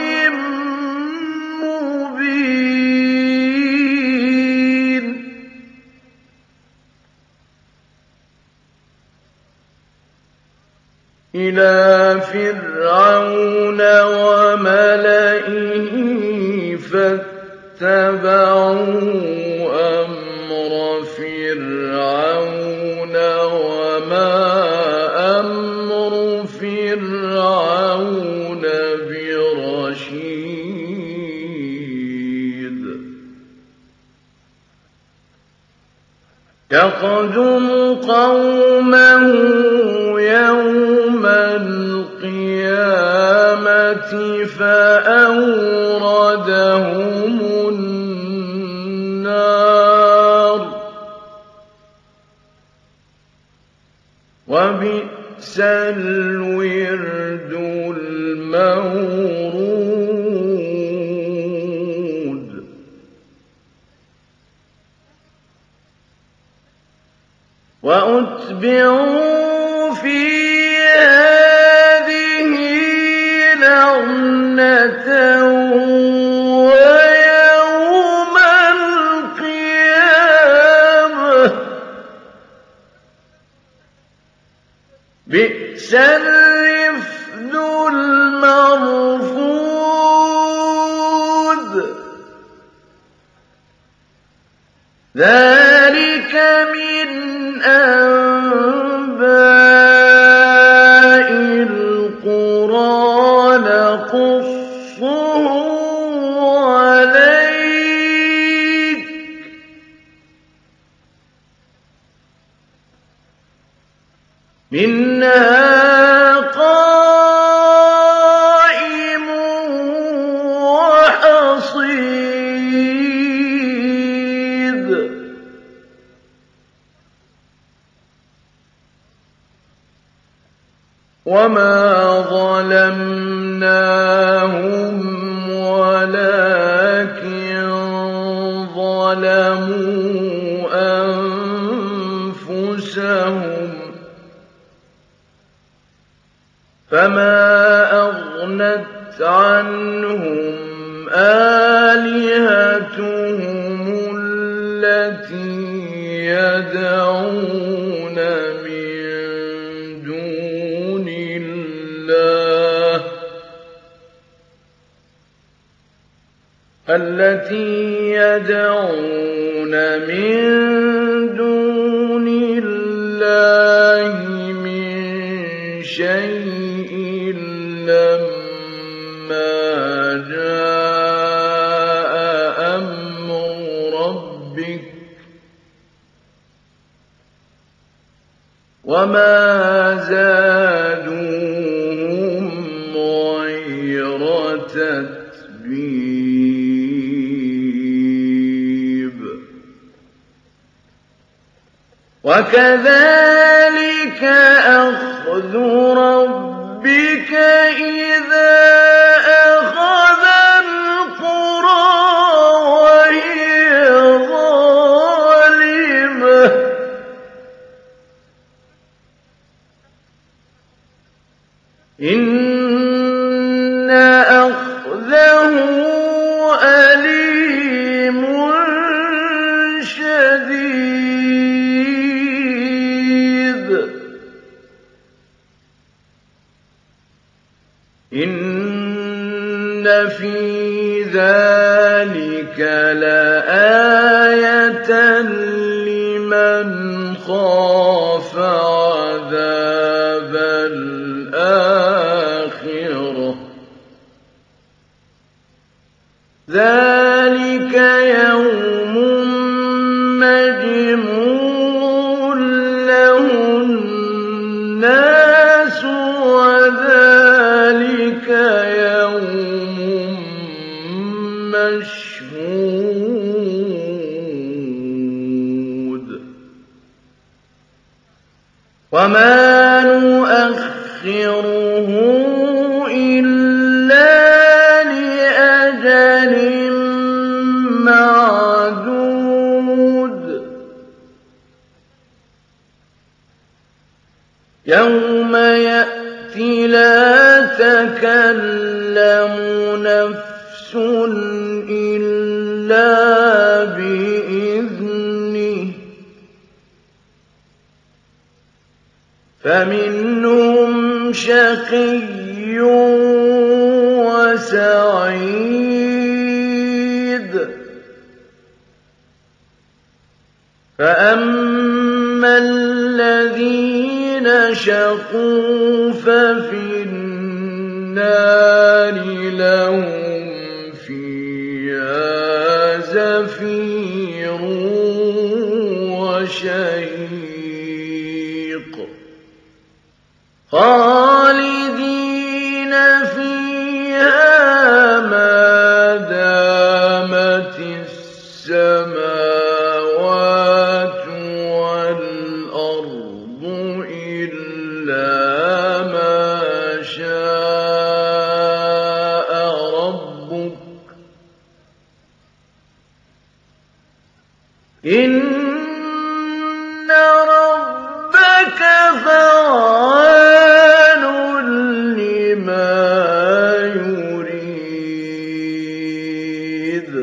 A: مبين إلى فرعون وملئه فاتبعوا أمر فرعون وما أمر فرعون برشيد يقدم قومه يوم القيامة فأوردهم النار وبئس الورد المورود وأتبعوا في هذه لعنة ويوم القيامة بئس الرفد المرفود ذلك من أنباء القرى نقصه عليك منها قائم وحصيد وما ظلمناهم ولكن ظلموا أنفسهم فما أغنت عنهم آلهتهم التي يدعون من دون الله من شيء لما جاء أمر ربك وما زادوهم غير تتبيب وكذلك أخذ ربك إذا أخذ القرى وهي ظالمة إن أخذه أليم شديد إن في ذلك لآية لمن خاف عذاب الآخرة ذلك يوم مجموع له الناس وذلك يوم مشهود وما نؤخره إلا لأجل معدود يوم يأتي لا تكلم نفس إلا بإذنه فمنهم شقي وسعيد فأما الذين شقوا ففي النار لهم فيها زفير وشهيق خالدين فيها ما دامت السماوات والأرض إلا ما شاء ربك إن ربك فعال لما يريد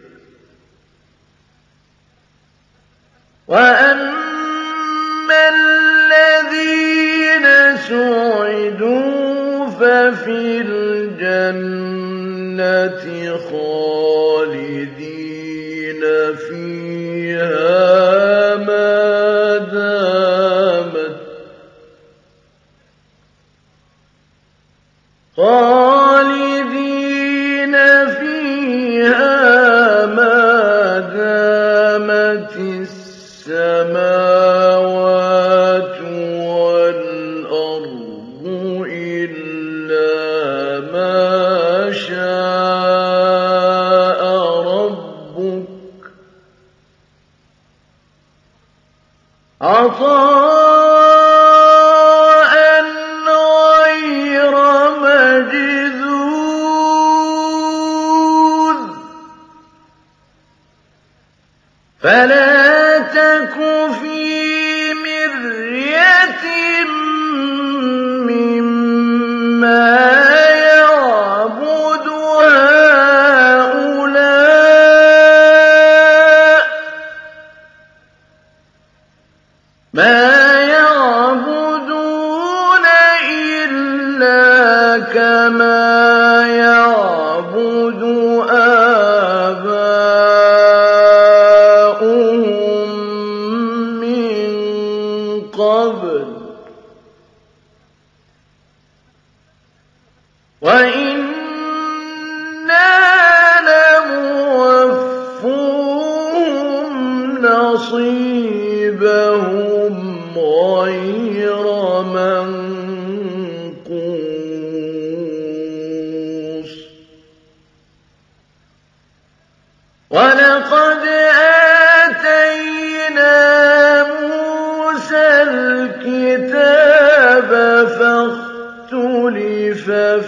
A: وأما الذين سعدوا ففي الجنة خالدين فيها عطاء غير مجذوذ فلا تك في مرية مما يعبد هؤلاء ما يعبدون إلا كما يعبد آباؤهم من قبل وإنا لموفوهم نصيبهم غير منقوص ولقد آتينا موسى الكتاب فاختلف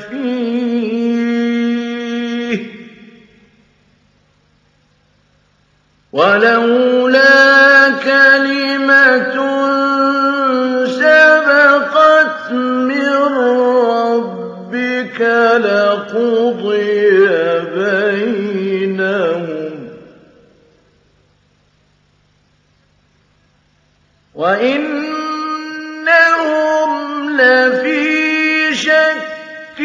A: فيه ولولا كلمة سبقت من ربك لقضي بينهم وإنهم لفي شك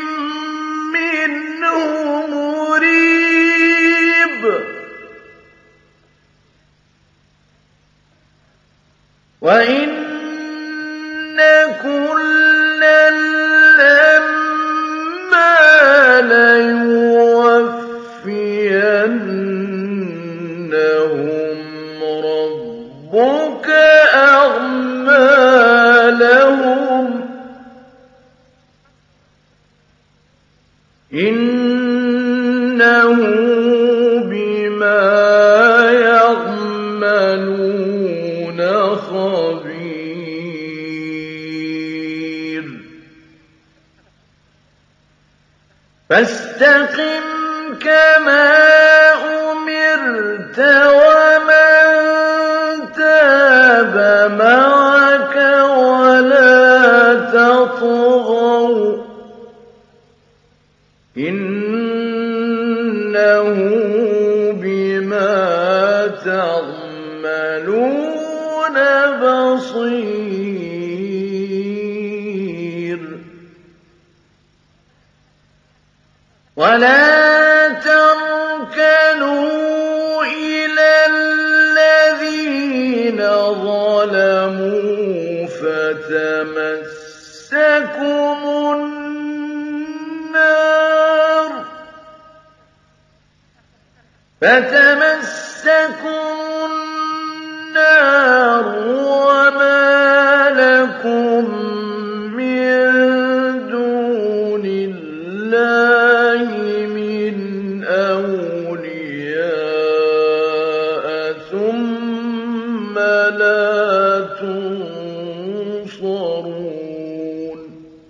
A: منه مريب وإن كلا لما ليوفينهم ربك أعمالهم إنه بما يعملون خبير فاستقم كما أمرت ومن تاب معك ولا تطغوا إنه بما تعملون بصير ولا تركنوا إلى الذين ظلموا فتمسكم النار وما لكم من دون الله من أولياء ثم لا تنصرون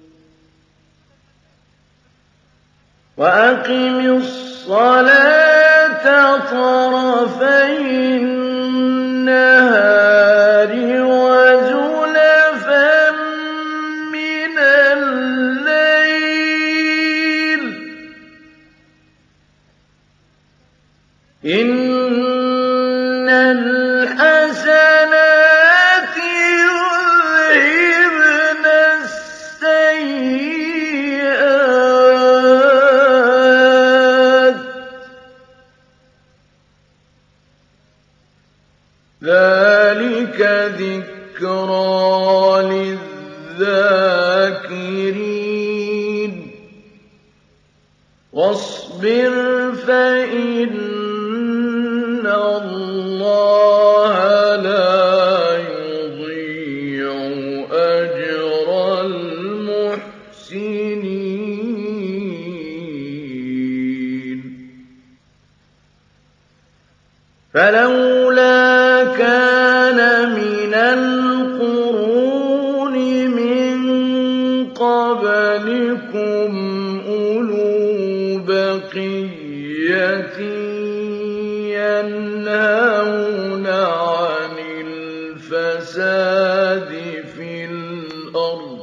A: وأقم الصلاة طرفي النهار وزلفا من الليل إن الحسنات يذهبن السيئات ذلك ذكرى للذاكرين واصبر فإن الله لا يضيع أجر المحسنين فلولا كان من فِيكُمْ أُولُو بَقِيَّةٍ يَنْهَوْنَ عَنِ الْفَسَادِ فِي الْأَرْضِ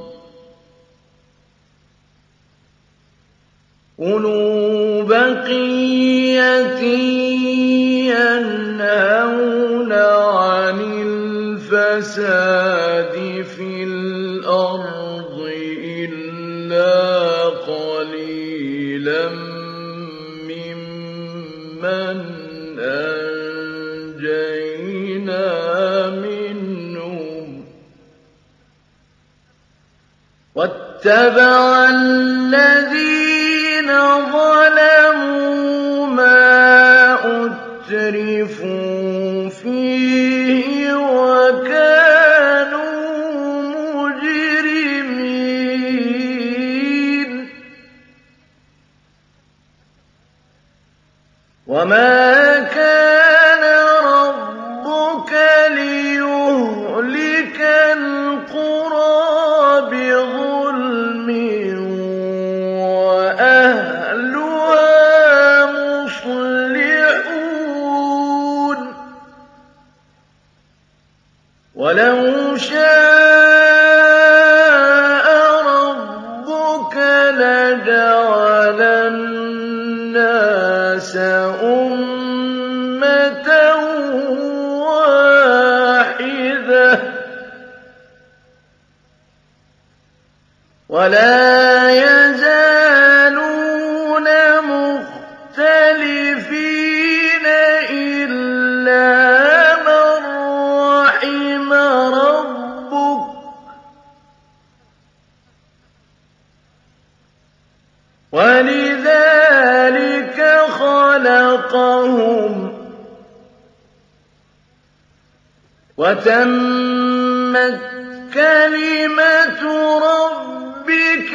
A: إِلَّا قَلِيلًا مِّمَّنْ أَنجَيْنَا مِنْهُمْ ۗ وَاتَّبَعَ الَّذِينَ ظَلَمُوا مَا أُتْرِفُوا فِيهِ وَكَانُوا مُجْرِمِينَ وَمَا كَانَ رَبُّكَ لِيُهْلِكَ الْقُرَىٰ بِظُلْمٍ وَأَهْلُهَا مُصْلِحُونَ وَلَوْ شَاءَ رَبُّكَ لَجَعَلَ النَّاسَ أُمَّةً وَاحِدَةً وَلَا يَزَالُونَ مُخْتَلِفِينَ إِلَّا مَن رَّحِمَ رَبُّكَ ۚ وَلِذَٰلِكَ خَلَقَهُمْ ۗ وَتَمَّتْ كَلِمَةُ رَبِّكَ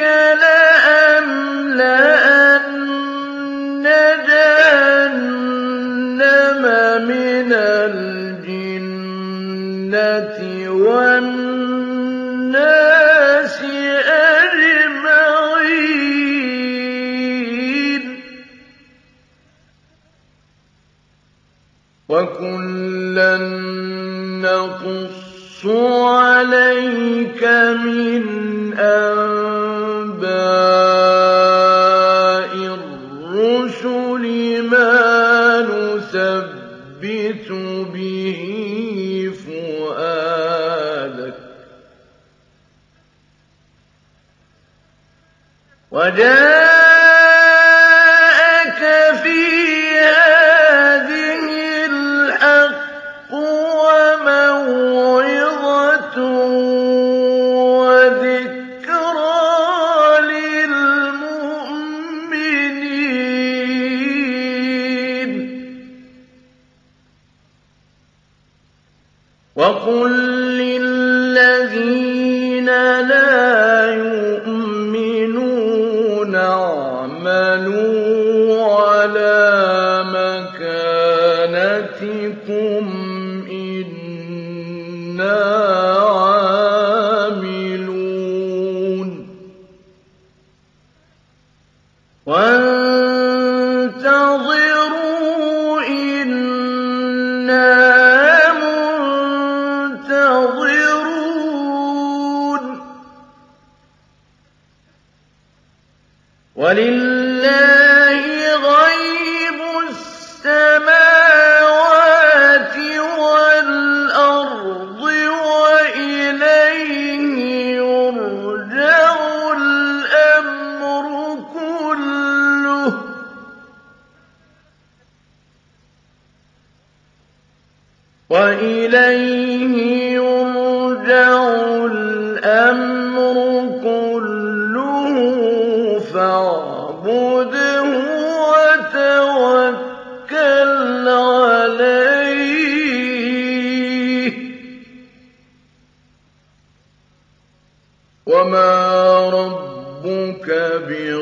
A: لَأَمْلَأَنَّ جَهَنَّمَ مِنَ الْجِنَّةِ وَالنَّاسِ أَجْمَعِينَ وَكُلًّا نَّقُصُّ عَلَيْكَ مِنْ أَنبَاءِ الرُّسُلِ مَا نُثَبِّتُ بِهِ فُؤَادَكَ ۚ وَجَاءَكَ فِي هَٰذِهِ الْحَقُّ وَمَوْعِظَةٌ وَذِكْرَىٰ لِلْمُؤْمِنِينَ وَقُل لِّلَّذِينَ لَا يُؤْمِنُونَ اعْمَلُوا عَلَىٰ مَكَانَتِكُمْ إِنَّا عَامِلُونَ وَانتَظِرُوا إِنَّا مُنتَظِرُونَ وَلِلَّهِ غَيْبُ السَّمَاوَاتِ وَالْأَرْضِ وَإِلَيْهِ يُرْجَعُ الْأَمْرُ كُلُّهُ ۚ وَإِلَيْهِ يُرْجَعُ الْأَمْرُ كُلُّهُ فَاعْبُدْهُ وَتَوَكَّلْ عَلَيْهِ ۚ وَمَا رَبُّكَ بِغَافِلٍ